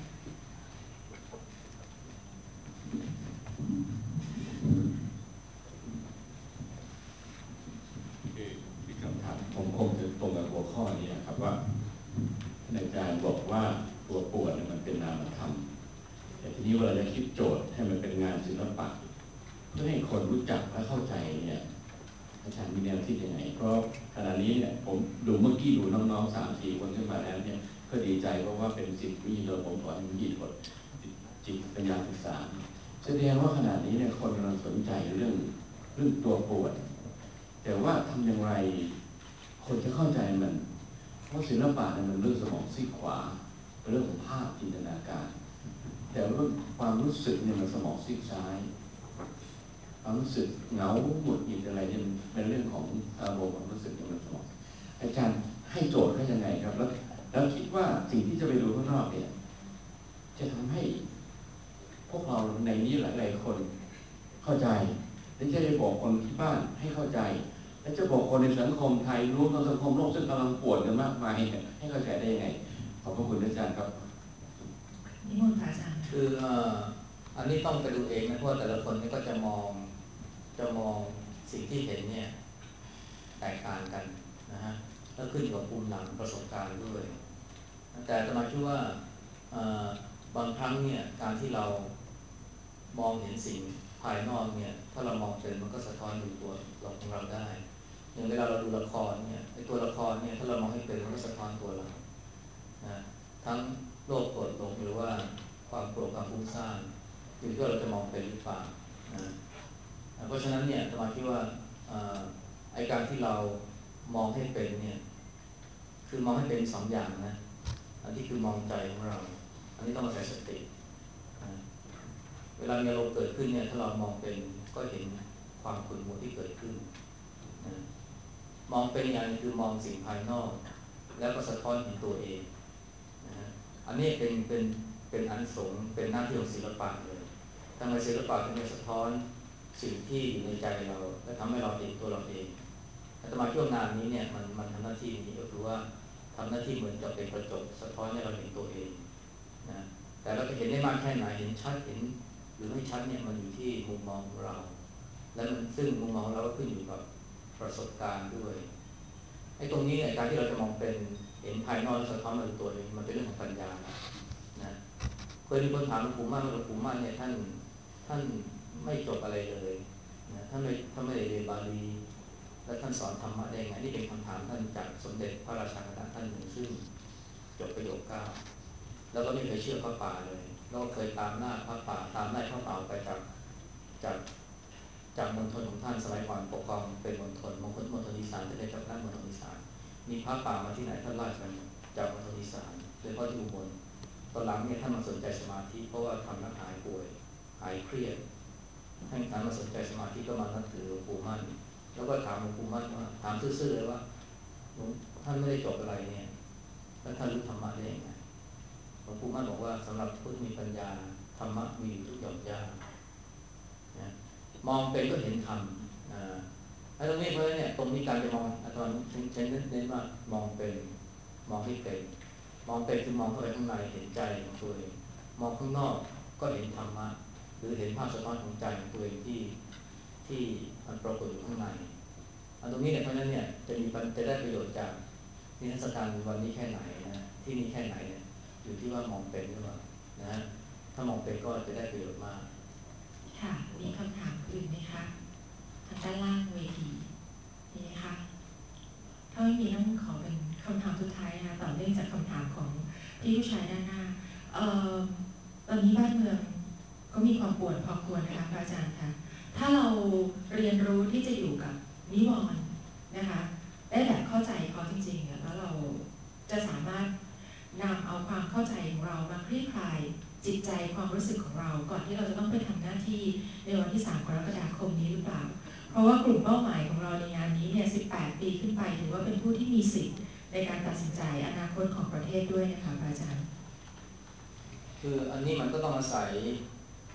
คือคำถามผมคงจะตรงกับหัวข้อนี้นะครับว่าอาจารย์บอกว่าตัวปวดเนี่ยมันเป็นนามธรรมแต่ทีนี้เวลาจะคิดโจทย์ให้มันเป็นงานศิลปะเพื่อให้คนรู้จักและเข้าใจเนี่ยอาจารย์มีแนวคิดยังไงเพราะขณะนี้เนี่ยผมดูเมื่อกี้ดูน้องๆสามสี่คนขึ้นมาแล้วเนี่ยก็ดีใจเพราะว่าเป็นสิทธิ์วิทยาผมสอนวิทยาจิตปัญญาศึกษาแสดงว่าขณะนี้เนี่ยคนกำลังสนใจเรื่องเรื่องตัวปวดแต่ว่าทำอย่างไรคนจะเข้าใจมันเพราะศิลปะเนี่ยมันเรื่องสมองซีกขวาเป็นเรื่องของภาพจินตนาการแต่เรื่องความรู้สึกเนี่ยมันสมองซีกซ้ายความรู้สึกเหงาหงุดหงิดอะไรเนี่ยมันเป็นเรื่องของอารมณ์ความรู้สึกเนี่ยมันสมองอาจารย์ให้โจทย์ให้ยังไงครับแล้วแล้วคิดว่าสิ่งที่จะไปดูข้างนอกเนี่ยจะทำให้พวกเราในนี้หลายๆคนเข้าใจและจะไปบอกคนที่บ้านให้เข้าใจและจะบอกคนในสังคมไทยรู้ในสังคมโลกซึ่งกำลังปวดกันมากมายให้เข้าใจได้ยังไงขอบพระคุณอาจารย์ครับนิมนต์พระอาจารย์คืออันนี้ต้องไปดูเองนะเพราะแต่ละคนนี่ก็จะมองจะมองสิ่งที่เห็นเนี่ยแตกต่างกันนะฮะแล้วขึ้นกับภูมิหลังประสบการณ์ด้วยแต่อาตมาคิดว่าบางครั้งเนี่ยการที่เรามองเห็นสิ่งภายนอกเนี่ยถ้าเรามองเป็นมันก็สะท้อนอยู่ตัวเราของเราได้อย่างเวลาเราดูละครเนี่ยไอ้ตัวละครเนี่ยถ้าเรามองให้เป็นมันก็สะท้อนตัวเรานะทั้งโลภโกรธหลงหรือว่าความโกรธความฟุ้งซ่านอยู่ที่เราจะมองเป็นหรือเปล่านะเพราะฉะนั้นเนี่ยอาตมาคิดว่าไอ้การที่เรามองให้เป็นเนี่ยคือมองให้เป็นสองอย่างนะอันที่คือมองใจของเราอันนี้ต้องอาศัยสตินะเวลามีอารมณ์เกิดขึ้นเนี่ยถ้าเรามองเป็นก็เห็นความขุ่นมัวที่เกิดขึ้นนะมองเป็นอย่างนี้คือมองสิ่งภายนอกแล้วก็สะท้อนเห็นตัวเองนะอันนี้เป็นเป็นเป็นอันสงเป็นหน้าที่ของศิลปะเลยทำไมศิลปะถึงจะสะท้อนสิ่งที่อยู่ในใจเราและทำให้เราเห็นตัวเราเองอาตมาช่วงงานนี้เนี่ยมันมันทำหน้าที่นี้ก็คือว่าทำหน้าที่เหมือนกับเป็นกระจกสะท้อนให้เราเห็นตัวเองนะแต่เราจะเห็นได้มากแค่ไหนเห็นชัดเห็นหรือไม่ชัดเนี่ยมันอยู่ที่มุมมองของเราและมันซึ่งมุมมองเราก็ขึ้นอยู่กับประสบการณ์ด้วยไอ้ตรงนี้เนี่ยการที่เราจะมองเป็นเห็นภายนอกและสะท้อนมาตัวเองมันเป็นเรื่องของปัญญานะเคยมีคนถามหลวงปู่มั่นหลวงปู่มั่นเนี่ยท่านท่านไม่จบอะไรเลยนะท่านไม่ท่านไม่ได้เรียนบาลีและท่านสอนธรรมะได้ไงนี่เป็นคำถามท่านจากสมเด็จพระราชาคณะท่านหนึ่งซึ่งจบประโยคเก้าแล้วก็ไม่เคยเชื่อพระป่าเลยแล้วก็เคยตามหน้าพระป่าตามไล่พระป่าไปจากจากจากมณฑลของท่านสมัยก่อนปกครองเป็นมณฑลมณฑลมณฑลอีสานจะเป็นเจ้าคณะมณฑลอีสานมีพระป่ามาที่ไหนท่านไล่ไปจากมณฑลอีสานโดยเฉพาะที่อุบลตอนหลังเนี่ยท่านมาสนใจสมาธิเพราะว่าทำแล้วหายป่วยหายเครียดท่านท่านมาสนใจสมาธิก็มานับถือหลวงปู่มั่นแล้วก็ถามหลวงปู่มั่นว่าถามซื่อๆเลยว่าท่านไม่ได้จบอะไรเนี่ยแล้วท่านรู้ธรรมะได้ยังไงหลวงปู่มั่นบอกว่าสำหรับผู้มีปัญญาธรรมะมีอยู่ทุกหย่อมย่านะมองเป็นก็เห็นธรรมนะไอ้ตรงนี้เพราะฉะนั้นเนี่ยตรงนี้การจะมองอาจารย์เช่นเน้นว่ามองเป็นมองให้เป็นมองเป็นคือมองเข้าไปข้างในเห็นใจของตัวเองมองข้างนอกก็เห็นธรรมะหรือเห็นภาพสะท้อนของใจของตัวเองที่ที่มันปรากฏอยู่ข้างในอันตรงนี้เนี่ยเพราะฉะนั้นเนี่ยจะมีจะได้ประโยชน์จากนิทรรศการวันนี้แค่ไหนนะที่นี่แค่ไหนเนี่ยอยู่ที่ว่ามองเป็นหรือเปล่านะฮะถ้ามองเป็นก็จะได้ประโยชน์มากค่ะมีคำถามอื่นไหมคะทางด้านล่างเวทีมีไหมคะถ้าไม่มีต้องขอเป็นคำถามสุดท้ายนะคะต่อเนื่องจากคำถามของพี่ผู้ชายด้านหน้าเอ่อตอนนี้บ้านเมืองก็มีความปวดพอควรนะคะพระอาจารย์คะถ้าเราเรียนรู้ที่จะอยู่กับนิวรณ์นะคะได้แบบเข้าใจเขาจริงๆแล้วเราจะสามารถนำเอาความเข้าใจของเรามาคลี่คลายจิตใจความรู้สึกของเราก่อนที่เราจะต้องไปทำหน้าที่ในวันที่สามกรกฎาคมนี้หรือเปล่าเพราะว่ากลุ่มเป้าหมายของเราในงานนี้เนี่ยสิบแปดปีขึ้นไปถือว่าเป็นผู้ที่มีสิทธิ์ในการตัดสินใจอนาคตของประเทศด้วยนะคะพระอาจารย์คืออันนี้มันก็ต้องอาศัย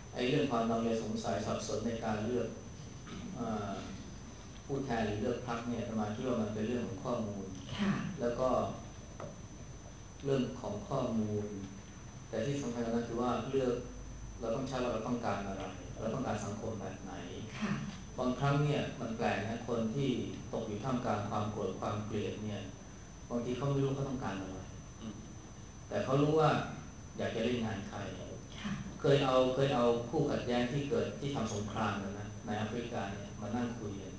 ไอ้เรื่องความลังเลสงสัยสับสนในการเลือกผู้แทนหรือเลือกพรรคเนี่ยประมาณที่ว่ามันเป็นเรื่องของข้อมูลแล้วก็เรื่องของข้อมูลแต่ที่สำคัญก็คือว่าเลือกเราต้องใช้ว่าเราต้องการอะไรเราต้องการสังคมแบบไหนบางครั้งเนี่ยมันแปลกนะคนที่ตกอยู่ท่ามกลางความโกรธความเกลียดเนี่ยบางทีเขาไม่รู้เขาต้องการอะไรแต่เขารู้ว่าอยากจะเล่นงานใครเคยเอาเคยเอาคู่ขัดแย้งที่เกิดที่ทำสงครามกันนะในแอฟริกาเนี่ยมานั่งคุยกัน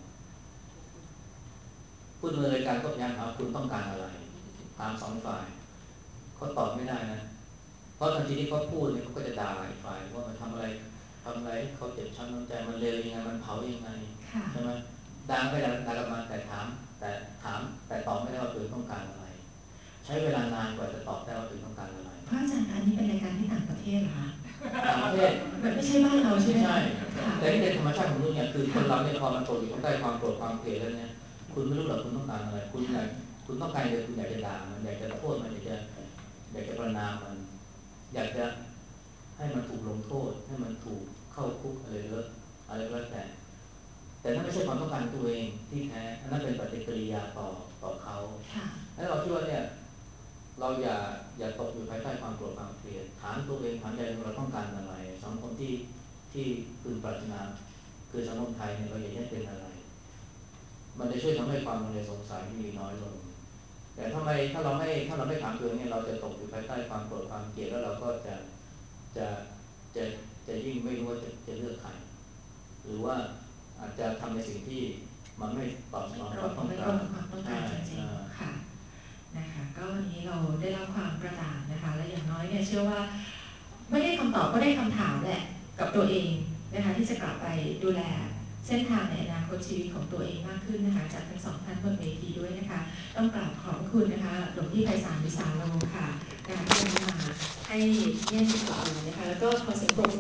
พูดในรายการก็พยายามถามคุณต้องการอะไรถามสองฝ่ายเขาตอบไม่ได้นะเพราะทันทีที่เขาพูดเนี่ยเขาก็จะด่าอีกฝ่ายว่ามันทำอะไรทำอะไรเขาเจ็บช้ำน้ำใจมันเลวยังไงมันเผายังไงใช่ไหมด่าไปด่าด่ากลับมาแต่ถามแต่ถามแต่ตอบไม่ได้ว่าตัวต้องการอะไรใช้เวลานานกว่าจะตอบได้ว่าตัวต้องการอะไรพระอาจารย์อันนี้เป็นรายการที่ต่างประเทศเหรอคะต่างประเทศไม่ใช่บ้านเราใช่ไหมใช่แต่ที่เป็นธรรมชาติของมนุษย์เนี่ยคือคนเราเนี่ยพอมันตกอยู่ใต้ความโกรธความเกลียดแล้วเนี่ยคุณไม่รู้หรอกคุณต้องการอะไรคุณอยากคุณต้องการอะไรคุณอยากจะด่ามันอยากจะโทษมันอยากจะอยากจะประณามมันอยากจะให้มันถูกลงโทษให้มันถูกเข้าคุกอะไรเลิกอะไรก็แล้วแต่แต่นั่นไม่ใช่ความต้องการตัวเองที่แท้อันนั้นเป็นปฏิกิริยาต่อต่อเขาแล้วเราคิดว่าเนี่ยเราอย่าอย่าตกอยู่ภายใต้ความโกรธความเกลียดถามตัวเองถามใจเราต้องการอะไรสังคมที่ที่พึงปรารถนาคือสังคมไทยเนี่ยเราอยากให้เป็นอะไรมันจะช่วยทำให้ความลังเลสงสัยมีน้อยลงแต่ทำไมถ้าเราไม่ถ้าเราไม่ถามตัวเองเนี่ยเราจะตกอยู่ภายใต้ความโกรธความเกลียดแล้วเราก็จะจะจะจะยิ่งไม่รู้ว่าจะจะเลือกใครหรือว่าอาจจะทำในสิ่งที่มันไม่ตอบสนองความต้องการความต้องการจริงๆค่ะนะคะก็วันนี้เราได้รับความกระจ่างนะคะและอย่างน้อยเนี่ยเชื่อว่าไม่ได้คำตอบก็ได้คำถามแหละกับตัวเองนะคะที่จะกลับไปดูแลเส้นทางในอนาคตชีวิตของตัวเองมากขึ้นนะคะจากทั้งสองท่านบนเวทีด้วยนะคะต้องกราบขอบคุณนะคะหลวงพี่ไพศาลวิสาโลค่ะการที่ได้มาให้เยี่ยมชมนะคะแล้วก็ขอเสียงปรบมือ